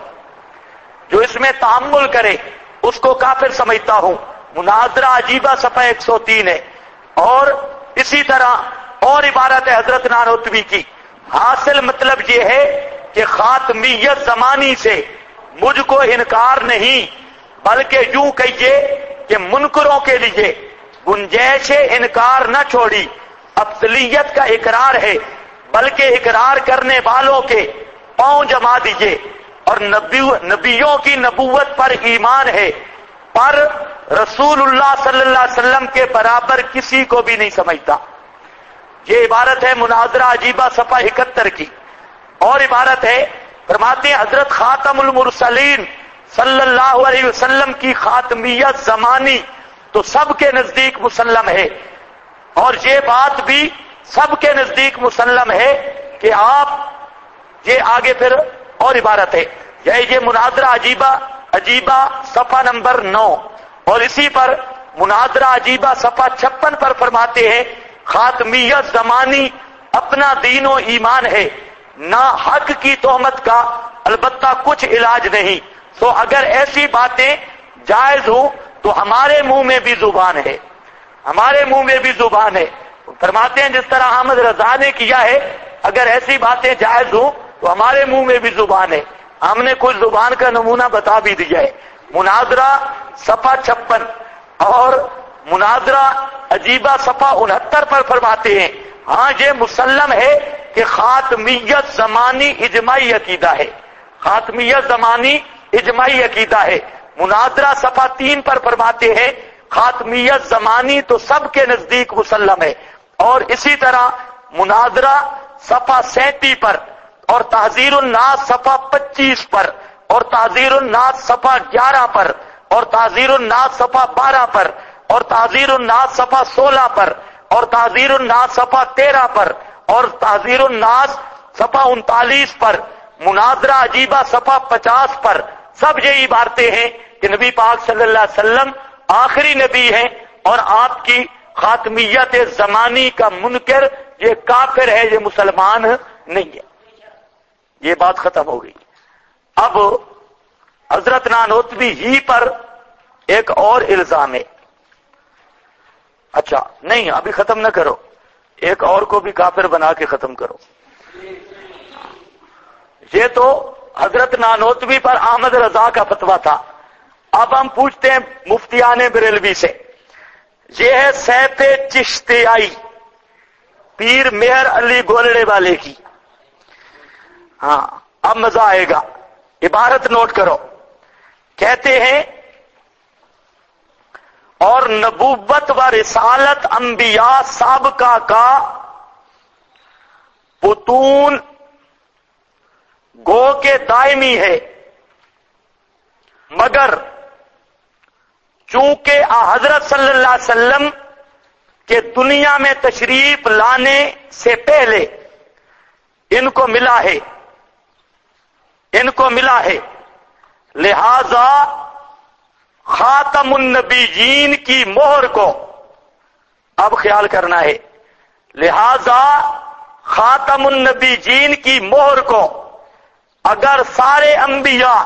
جو اس میں تأمل کرے اس کو کافر سمجھتا ہوں۔ مناظرہ عجیبہ صفحہ 103 ہے۔ اور اسی طرح اور عبارت ہے حضرت نانوتوی کی، حاصل مطلب یہ ہے کہ خاتمیت زمانی سے مجھ کو انکار نہیں، بلکہ یوں کہیے کہ منکروں کے لیے گنجائش انکار نہ چھوڑی، افضلیت کا اقرار ہے، بلکہ اقرار کرنے والوں کے پاؤں جما دیجئے، اور نبیوں کی نبوت پر ایمان ہے، پر رسول اللہ صلی اللہ علیہ وسلم کے برابر کسی کو بھی نہیں سمجھتا۔ یہ عبارت ہے مناظرہ عجیبہ صفحہ 71 کی۔ اور عبارت ہے، فرماتے ہیں حضرت خاتم المرسلین صلی اللہ علیہ وسلم کی خاتمیت زمانی تو سب کے نزدیک مسلم ہے، اور یہ بات بھی سب کے نزدیک مسلم ہے کہ آپ، یہ آگے پھر اور عبارت ہے، یہ مناظرہ عجیبہ صفحہ نمبر 9، اور اسی پر مناظرہ عجیبہ صفحہ 56 پر فرماتے ہیں خاتمیت زمانی اپنا دین و ایمان ہے، نہ حق کی تہمت کا البتہ کچھ علاج نہیں، سو اگر ایسی باتیں جائز ہوں تو ہمارے منہ میں بھی زبان ہے، ہمارے منہ میں بھی زبان ہے۔ فرماتے ہیں جس طرح احمد رضا نے کیا ہے، اگر ایسی باتیں جائز ہوں تو ہمارے منہ میں بھی زبان ہے، ہم نے کچھ زبان کا نمونہ بتا بھی دیا ہے۔ مناظرہ صفحہ 56 اور مناظرہ عجیبہ صفحہ 69 پر فرماتے ہیں ہاں یہ مسلم ہے کہ خاتمیت زمانی اجماعی عقیدہ ہے، خاتمیت زمانی اجماعی عقیدہ ہے۔ مناظرہ صفحہ 3 پر فرماتے ہیں خاتمیت زمانی تو سب کے نزدیک مسلم ہے، اور اسی طرح مناظرہ صفحہ 37 پر، اور تحذیر الناس صفحہ 25 پر، اور تحذیر الناس صفحہ 11 پر، اور تحذیر الناس صفحہ 12 پر، اور تحذیر الناس صفحہ 16 پر، اور تحذیر الناس صفحہ 13 پر، اور تحذیر الناس صفحہ 39 پر، مناظرہ عجیبہ صفحہ 50 پر، سب یہی عبارتیں ہیں کہ نبی پاک صلی اللہ علیہ وسلم آخری نبی ہیں، اور آپ کی خاتمیت زمانی کا منکر یہ کافر ہے، یہ مسلمان نہیں ہے۔ یہ بات ختم ہو گئی۔ اب حضرت نانوتوی ہی پر ایک اور الزام ہے۔ اچھا نہیں، ابھی ختم نہ کرو، ایک اور کو بھی کافر بنا کے ختم کرو۔ یہ تو حضرت نانوتوی پر احمد رضا کا فتویٰ تھا۔ اب ہم پوچھتے ہیں مفتیان بریلوی سے، یہ ہے سیف چشتیائی پیر مہر علی گولڑے والے کی۔ ہاں اب مزہ آئے گا، عبارت نوٹ کرو۔ کہتے ہیں اور نبوت و رسالت انبیاء سابقہ کا بطون گو کے دائمی ہے، مگر چونکہ حضرت صلی اللہ علیہ وسلم کے دنیا میں تشریف لانے سے پہلے ان کو ملا ہے، لہذا خاتم النبیین کی مہر کو، اب خیال کرنا ہے، لہذا خاتم النبیین کی مہر کو اگر سارے انبیاء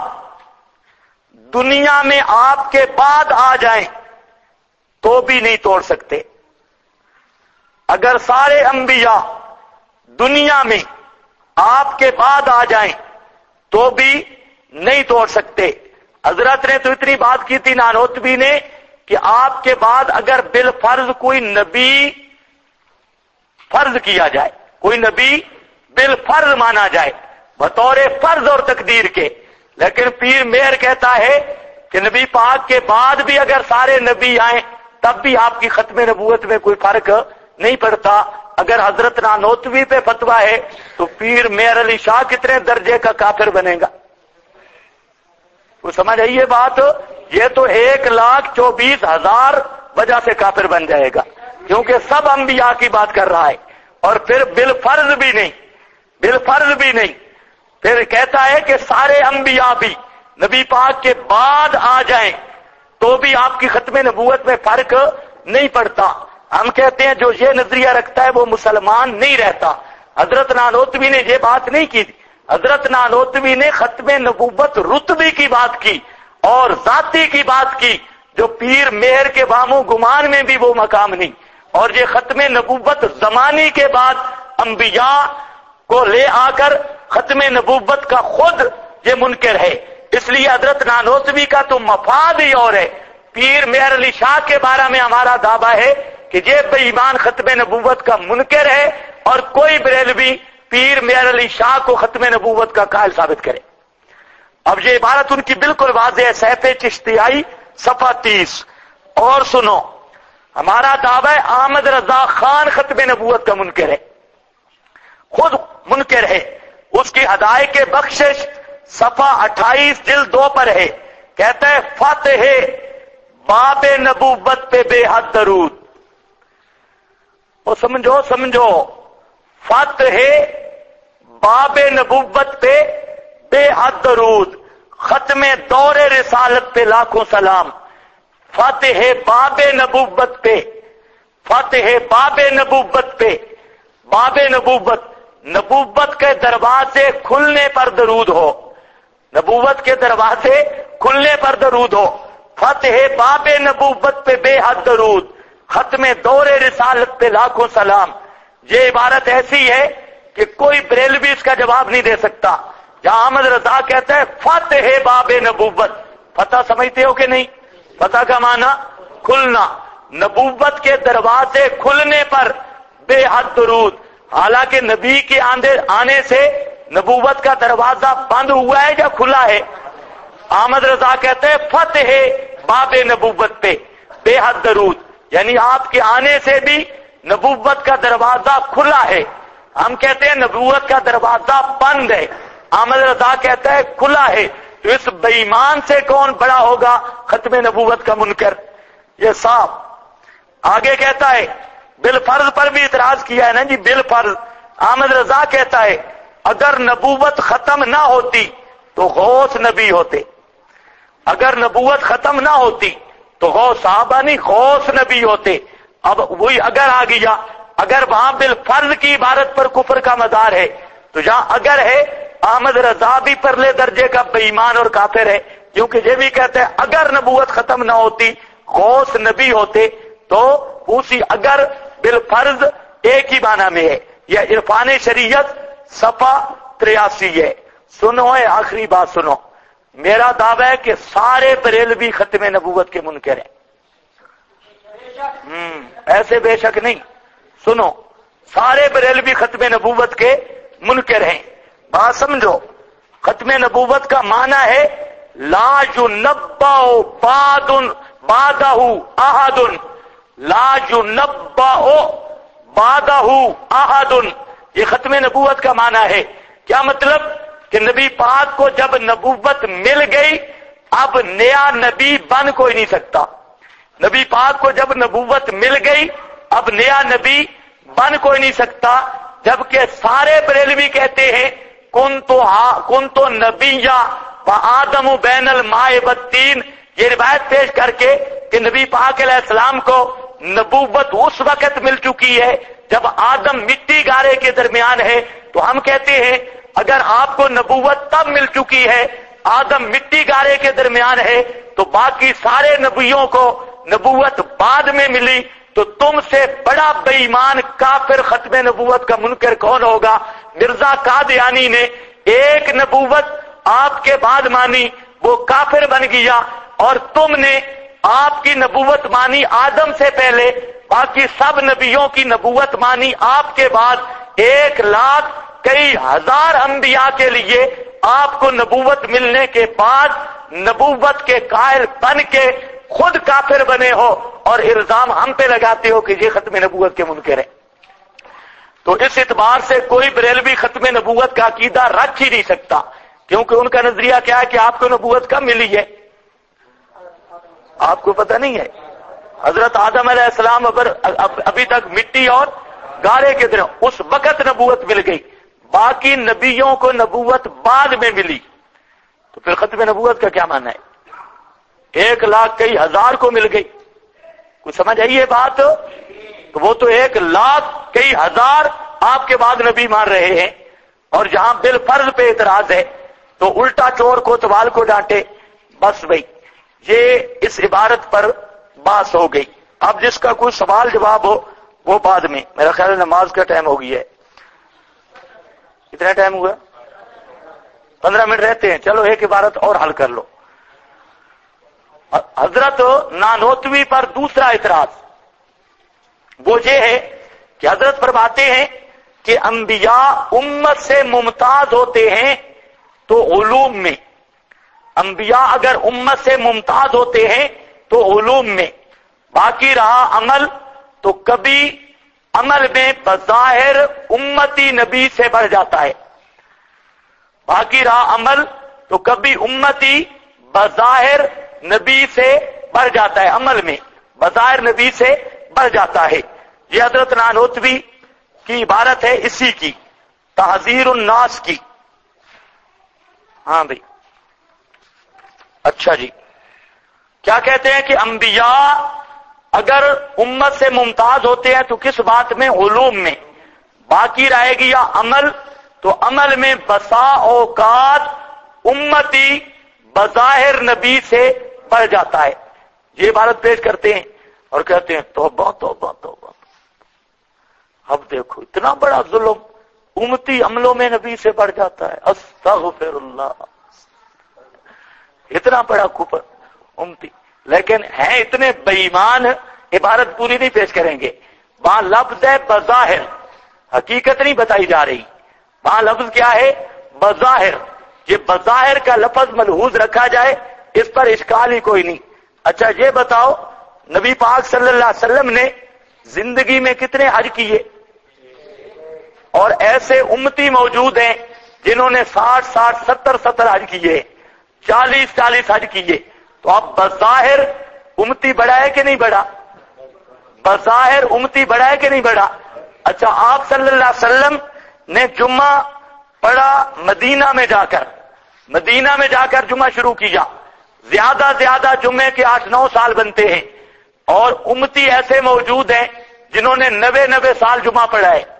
دنیا میں آپ کے بعد آ جائیں تو بھی نہیں توڑ سکتے۔ اگر سارے انبیاء دنیا میں آپ کے بعد آ جائیں تو بھی نہیں توڑ سکتے۔ حضرت نے تو اتنی بات کی تھی نانوتوی نے کہ آپ کے بعد اگر بالفرض کوئی نبی فرض کیا جائے، کوئی نبی بالفرض مانا جائے بطور فرض اور تقدیر کے، لیکن پیر مہر کہتا ہے کہ نبی پاک کے بعد بھی اگر سارے نبی آئیں تب بھی آپ کی ختم نبوت میں کوئی فرق نہیں پڑتا۔ اگر حضرت نانوتوی پہ فتویٰ ہے تو پیر مہر علی شاہ کتنے درجے کا کافر بنے گا؟ وہ سمجھ آئیے بات؟ یہ تو 1,24,000 وجہ سے کافر بن جائے گا، کیونکہ سب انبیاء کی بات کر رہا ہے، اور پھر بالفرض بھی نہیں، بالفرض بھی نہیں۔ پھر کہتا ہے کہ سارے انبیاء بھی نبی پاک کے بعد آ جائیں تو بھی آپ کی ختم نبوت میں فرق نہیں پڑتا۔ ہم کہتے ہیں جو یہ نظریہ رکھتا ہے وہ مسلمان نہیں رہتا۔ حضرت نانوتوی نے یہ بات نہیں کی، حضرت نانوتوی نے ختم نبوت رتبی کی بات کی اور ذاتی کی بات کی، جو پیر مہر کے وامو گمان میں بھی وہ مقام نہیں، اور یہ ختم نبوت زمانی کے بعد انبیاء کو لے آ کر ختم نبوت کا خود یہ منکر ہے۔ اس لیے حضرت نانوتوی کا تو مفاد ہی اور ہے۔ پیر مہر علی شاہ کے بارے میں ہمارا دعویٰ ہے کہ یہ بے ایمان ختم نبوت کا منکر ہے، اور کوئی بریلوی پیر مہر علی شاہ کو ختم نبوت کا قائل ثابت کرے۔ اب یہ عبارت ان کی بالکل واضح ہے، سیف چشتیائی صفحہ 30۔ اور سنو، ہمارا دعویٰ ہے احمد رضا خان ختم نبوت کا منکر ہے، خود منکر ہے۔ اس کی ہدایت کے بخشش صفحہ 28 جلد 2 پر ہے، کہتا ہے فتح باب نبوت پہ بے حد درود۔ وہ سمجھو فتح باب نبوت پہ بے حد درود، ختم دور رسالت پہ لاکھوں سلام۔ فتح باب نبوت پہ، فتح باب نبوت پہ، باب نبوت، نبوت کے دروازے کھلنے پر درود ہو، نبوت کے دروازے کھلنے پر درود ہو۔ فتح باب نبوت پہ بے حد درود، ختم دور رسالت پہ لاکھوں سلام۔ یہ عبارت ایسی ہے کہ کوئی بریلوی اس کا جواب نہیں دے سکتا۔ جہاں احمد رضا کہتا ہے فتح باب نبوت، فتح سمجھتے ہو کہ نہیں؟ فتح کا معنی کھلنا، نبوت کے دروازے کھلنے پر بے حد درود۔ حالانکہ نبی کے آنے سے نبوت کا دروازہ بند ہوا ہے یا کھلا ہے؟ احمد رضا کہتے ہیں فتح باب نبوت پہ بے حد درود، یعنی آپ کے آنے سے بھی نبوت کا دروازہ کھلا ہے۔ ہم کہتے ہیں نبوت کا دروازہ بند ہے، احمد رضا کہتا ہے کھلا ہے۔ تو اس بے ایمان سے کون بڑا ہوگا ختم نبوت کا منکر؟ یہ صاحب آگے کہتا ہے بالفرض پر بھی اعتراض کیا ہے نا جی، بالفرض۔ احمد رضا کہتا ہے اگر نبوت ختم نہ ہوتی تو غوث نبی ہوتے، اگر نبوت ختم نہ ہوتی تو غوث صحابہ نہیں، غوث نبی ہوتے۔ اب وہی اگر آ گیا، اگر وہاں بالفرض کی عبارت پر کفر کا مدار ہے تو جہاں اگر ہے احمد رضا بھی پرلے درجے کا بے ایمان اور کافر ہے، کیونکہ یہ بھی کہتے ہیں اگر نبوت ختم نہ ہوتی غوث نبی ہوتے۔ تو اسی اگر بالفرض ایک ہی معنی میں ہے۔ یہ عرفان شریعت صفحہ 83 ہے۔ سنو ہے آخری بات سنو، میرا دعویٰ ہے کہ سارے بریلوی ختم نبوت کے منکر ہیں۔ ایسے بے شک نہیں، سنو، سارے بریلوی ختم نبوت کے منکر ہیں۔ بات سمجھو، ختم نبوت کا معنی ہے لا ينبأ بعدہ احد، لا ينبأ بعدہ احد، یہ ختم نبوت کا معنی ہے۔ کیا مطلب؟ کہ نبی پاک کو جب نبوت مل گئی اب نیا نبی بن کوئی نہیں سکتا۔ نبی پاک کو جب نبوت مل گئی اب نیا نبی بن کوئی نہیں سکتا، جبکہ سارے بریلوی کہتے ہیں کن تو نبیّ وآدم بین الماء والطین، یہ روایت پیش کر کے کہ نبی پاک علیہ السلام کو نبوت اس وقت مل چکی ہے جب آدم مٹی گارے کے درمیان ہے۔ تو ہم کہتے ہیں اگر آپ کو نبوت تب مل چکی ہے آدم مٹی گارے کے درمیان ہے تو باقی سارے نبیوں کو نبوت بعد میں ملی، تو تم سے بڑا بے ایمان کافر ختم نبوت کا منکر کون ہوگا؟ مرزا قادیانی نے ایک نبوت آپ کے بعد مانی وہ کافر بن گیا، اور تم نے آپ کی نبوت مانی آدم سے پہلے، باقی سب نبیوں کی نبوت مانی آپ کے بعد، 1,00,000 کئی ہزار انبیاء کے لیے آپ کو نبوت ملنے کے بعد نبوت کے قائل بن کے خود کافر بنے ہو، اور الزام ہم پہ لگاتے ہو کہ یہ ختم نبوت کے منکر ہے۔ تو اس اعتبار سے کوئی بریلوی ختم نبوت کا عقیدہ رکھ ہی نہیں سکتا، کیونکہ ان کا نظریہ کیا ہے کہ آپ کو نبوت کب ملی ہے؟ آپ کو پتہ نہیں ہے؟ حضرت آدم علیہ السلام ابھی تک مٹی اور گارے کے دن، اس وقت نبوت مل گئی، باقی نبیوں کو نبوت بعد میں ملی۔ تو پھر ختم نبوت کا کیا معنی ہے؟ 1,00,000 کئی ہزار کو مل گئی، کچھ سمجھ آئی یہ بات؟ تو وہ تو 1,00,000 کئی ہزار آپ کے بعد نبی مان رہے ہیں، اور جہاں بالفرض پہ اعتراض ہے تو الٹا چور کو توال کو ڈانٹے۔ بس بھائی یہ اس عبارت پر بحث ہو گئی۔ اب جس کا کوئی سوال جواب ہو وہ بعد میں، میرا خیال ہے نماز کا ٹائم ہو گیا ہے۔ کتنا ٹائم ہوا؟ 15 منٹ رہتے ہیں، چلو ایک عبارت اور حل کر لو۔ حضرت نانوتوی پر دوسرا اعتراض وہ یہ ہے کہ حضرت فرماتے ہیں کہ انبیاء امت سے ممتاز ہوتے ہیں تو علوم میں، انبیاء اگر امت سے ممتاز ہوتے ہیں تو علوم میں، باقی رہا عمل تو کبھی عمل میں بظاہر امتی نبی سے بڑھ جاتا ہے، باقی رہا عمل تو کبھی امتی بظاہر نبی سے بڑھ جاتا ہے، عمل میں بظاہر نبی سے بڑھ جاتا ہے۔ یہ حضرت نانوتوی کی عبارت ہے اسی کی، تحذیر الناس کی۔ ہاں بھائی اچھا جی، کیا کہتے ہیں کہ انبیاء اگر امت سے ممتاز ہوتے ہیں تو کس بات میں؟ علوم میں، باقی رہے گی یا عمل تو عمل میں بسا اوقات امتی بظاہر نبی سے بڑھ جاتا ہے۔ یہ عبارت پیش کرتے ہیں اور کہتے ہیں توبہ توبہ توبہ، اب دیکھو اتنا بڑا ظلم امتی عملوں میں نبی سے بڑھ جاتا ہے، استغفر اللہ، اتنا بڑا کفر امتی۔ لیکن ہیں اتنے بے ایمان، عبارت پوری نہیں پیش کریں گے، وہاں لفظ ہے بظاہر، حقیقت نہیں بتائی جا رہی، وہاں لفظ کیا ہے؟ بظاہر۔ یہ بظاہر کا لفظ ملحوظ رکھا جائے اس پر اشکال ہی کوئی نہیں۔ اچھا یہ بتاؤ نبی پاک صلی اللہ علیہ وسلم نے زندگی میں کتنے حج کیے؟ اور ایسے امتی موجود ہیں جنہوں نے 60 70 حج کیے، 40 حج کیے، تو اب بظاہر امتی بڑھا ہے کہ نہیں بڑھا؟ بظاہر امتی بڑھا ہے کہ نہیں بڑھا؟ اچھا آپ صلی اللہ علیہ وسلم نے جمعہ پڑھا مدینہ میں جا کر جمعہ شروع کیا، زیادہ جمعے کے 8-9 سال بنتے ہیں، اور امتی ایسے موجود ہیں جنہوں نے 90 سال جمعہ پڑھا ہے،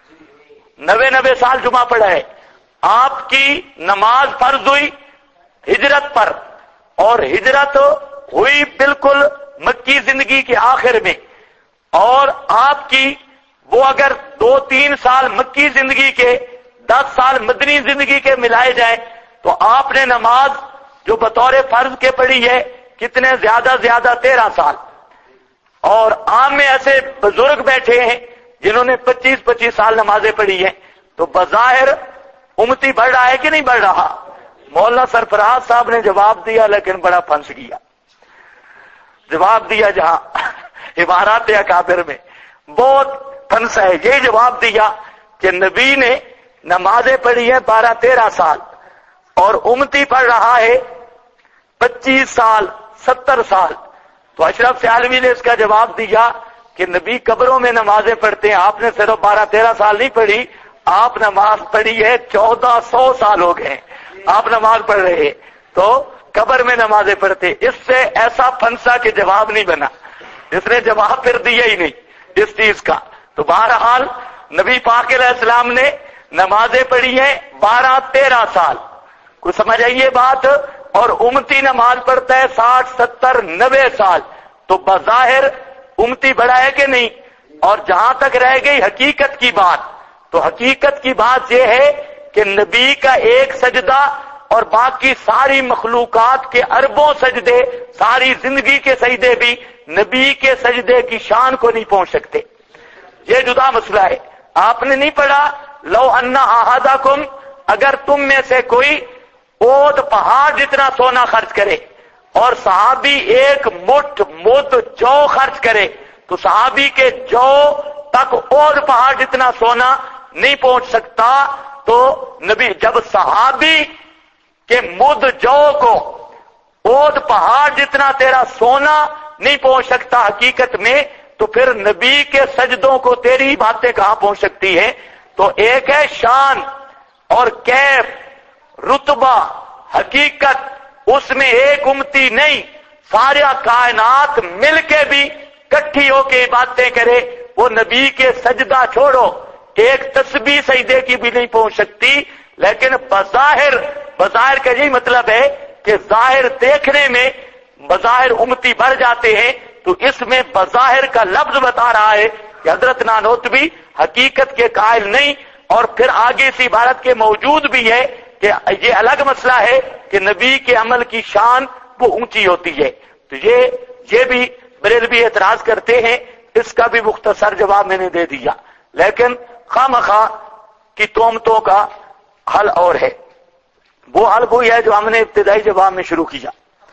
90 سال جمعہ پڑھا ہے۔ آپ کی نماز فرض ہوئی ہجرت پر، اور ہجرت ہوئی بالکل مکی زندگی کے آخر میں، اور آپ کی وہ اگر 2-3 سال مکی زندگی کے 10 سال مدنی زندگی کے ملائے جائیں تو آپ نے نماز جو بطور فرض کے پڑھی ہے کتنے؟ زیادہ 13 سال۔ اور عام میں ایسے بزرگ بیٹھے ہیں جنہوں نے 25 سال نمازیں پڑھی ہیں، تو بظاہر امتی بڑھ رہا ہے کہ نہیں بڑھ رہا؟ مولانا سرفراز صاحب نے جواب دیا لیکن بڑا پھنس گیا، جواب دیا جہاں عبارات اکابر میں بہت پھنسا ہے، یہ جواب دیا کہ نبی نے نمازیں پڑھی ہیں 12-13 سال اور امتی پڑھ رہا ہے 25 سال 70 سال۔ تو اشرف سیالوی نے اس کا جواب دیا کہ نبی قبروں میں نمازیں پڑھتے ہیں، آپ نے صرف 12-13 سال نہیں پڑھی، آپ نماز پڑھی ہے 1400 سال ہو گئے آپ نماز پڑھ رہے ہیں، تو قبر میں نمازیں پڑھتے۔ اس سے ایسا پھنسا کہ جواب نہیں بنا، اس نے جواب پھر دیا ہی نہیں اس چیز کا۔ تو بہرحال نبی پاک علیہ السلام نے نمازیں پڑھی ہیں 12-13 سال، کوئی سمجھ آئیے بات؟ اور امتی نماز پڑھتا ہے 60-70-90 سال، تو بظاہر امتی بڑا ہے کہ نہیں؟ اور جہاں تک رہ گئی حقیقت کی بات، تو حقیقت کی بات یہ ہے کہ نبی کا ایک سجدہ اور باقی ساری مخلوقات کے اربوں سجدے، ساری زندگی کے سجدے بھی نبی کے سجدے کی شان کو نہیں پہنچ سکتے. یہ جدا مسئلہ ہے. آپ نے نہیں پڑھا لو ان احدکم، اگر تم میں سے کوئی اود پہاڑ جتنا سونا خرچ کرے اور صحابی ایک مٹھ مد جو خرچ کرے تو صحابی کے جو تک اود پہاڑ جتنا سونا نہیں پہنچ سکتا. تو نبی جب صحابی کہ مد جو کو اود پہاڑ جتنا تیرا سونا نہیں پہنچ سکتا حقیقت میں، تو پھر نبی کے سجدوں کو تیری باتیں کہاں پہنچ سکتی ہیں؟ تو ایک ہے شان اور کیف، رتبہ، حقیقت، اس میں ایک امتی نہیں، سارا کائنات مل کے بھی کٹھی ہو کے باتیں کرے، وہ نبی کے سجدہ چھوڑو ایک تسبیح سجدے کی بھی نہیں پہنچ سکتی. لیکن بظاہر کا یہی مطلب ہے کہ ظاہر دیکھنے میں بظاہر امتی بڑھ جاتے ہیں، تو اس میں بظاہر کا لفظ بتا رہا ہے کہ حضرت نانوتوی حقیقت کے قائل نہیں. اور پھر آگے اس عبارت کے موجود بھی ہے کہ یہ الگ مسئلہ ہے کہ نبی کے عمل کی شان وہ اونچی ہوتی ہے. تو یہ بھی بریلوی اعتراض کرتے ہیں، اس کا بھی مختصر جواب میں نے دے دیا. لیکن خواہ کی تہمتوں کا حل اور ہے. وہ حل وہی ہے جو ہم نے ابتدائی جواب میں شروع کیا.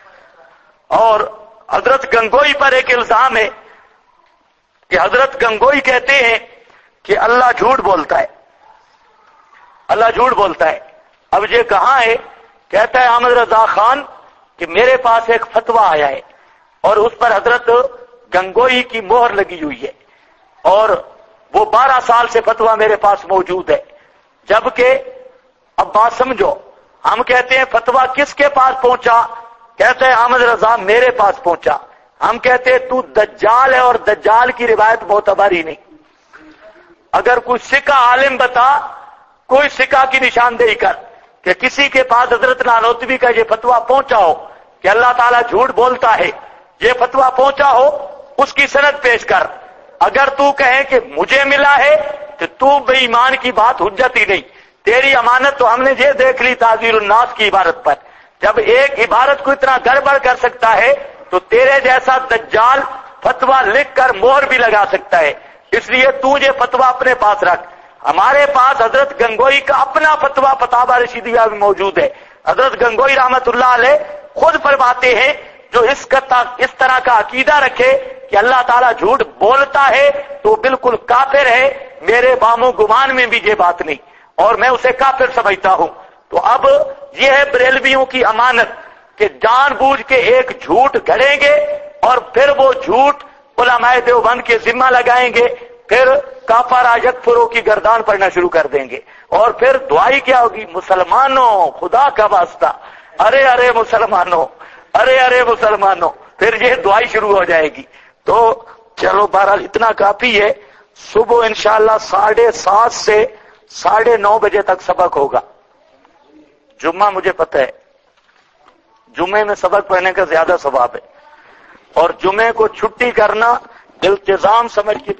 اور حضرت گنگوئی پر ایک الزام ہے کہ حضرت گنگوئی کہتے ہیں کہ اللہ جھوٹ بولتا ہے، اللہ جھوٹ بولتا ہے. اب یہ کہاں ہے؟ کہتا ہے احمد رضا خان کہ میرے پاس ایک فتویٰ آیا ہے اور اس پر حضرت گنگوئی کی مہر لگی ہوئی ہے، اور وہ 12 سال سے فتویٰ میرے پاس موجود ہے. جبکہ اب بات سمجھو، ہم کہتے ہیں فتویٰ کس کے پاس پہنچا؟ کہتے ہیں احمد رضا میرے پاس پہنچا. ہم کہتے ہیں تو دجال ہے اور دجال کی روایت معتبر ہی نہیں. اگر کوئی سکہ عالم بتا، کوئی سکہ کی نشاندہی کر کہ کسی کے پاس حضرت نانوتوی کا یہ فتویٰ پہنچا ہو کہ اللہ تعالیٰ جھوٹ بولتا ہے، یہ فتویٰ پہنچا ہو، اس کی سند پیش کر. اگر تو کہیں کہ مجھے ملا ہے تو بے ایمان کی بات حجت ہی نہیں. تیری امانت تو ہم نے یہ دیکھ لی تعزیر الناس کی عبارت پر. جب ایک عبارت کو اتنا گڑبڑ کر سکتا ہے تو تیرے جیسا دجال فتویٰ لکھ کر مہر بھی لگا سکتا ہے. اس لیے تو یہ فتویٰ اپنے پاس رکھ. ہمارے پاس حضرت گنگوئی کا اپنا فتویٰ فتاوی رشیدیہ بھی موجود ہے. حضرت گنگوئی رحمت اللہ علیہ خود فرماتے ہیں جو اس طرح کا عقیدہ رکھے کہ اللہ تعالیٰ جھوٹ بولتا ہے تو بالکل کافر ہے. میرے بام و گمان میں بھی یہ بات نہیں اور میں اسے کافر سمجھتا ہوں. تو اب یہ ہے بریلویوں کی امانت کہ جان بوجھ کے ایک جھوٹ گھڑیں گے اور پھر وہ جھوٹ علماء دیوبند کے ذمہ لگائیں گے، پھر کافر یکفروں کی گردان پڑنا شروع کر دیں گے. اور پھر دعائی کیا ہوگی؟ مسلمانوں خدا کا واسطہ، ارے مسلمانوں، ارے مسلمانوں، پھر یہ دعائی شروع ہو جائے گی. تو چلو بہرحال اتنا کافی ہے. صبح انشاءاللہ 7:30 سے 9:30 بجے تک سبق ہوگا. جمعہ مجھے پتہ ہے، جمعے میں سبق پڑھنے کا زیادہ ثواب ہے، اور جمعے کو چھٹی کرنا التزام سمجھ کے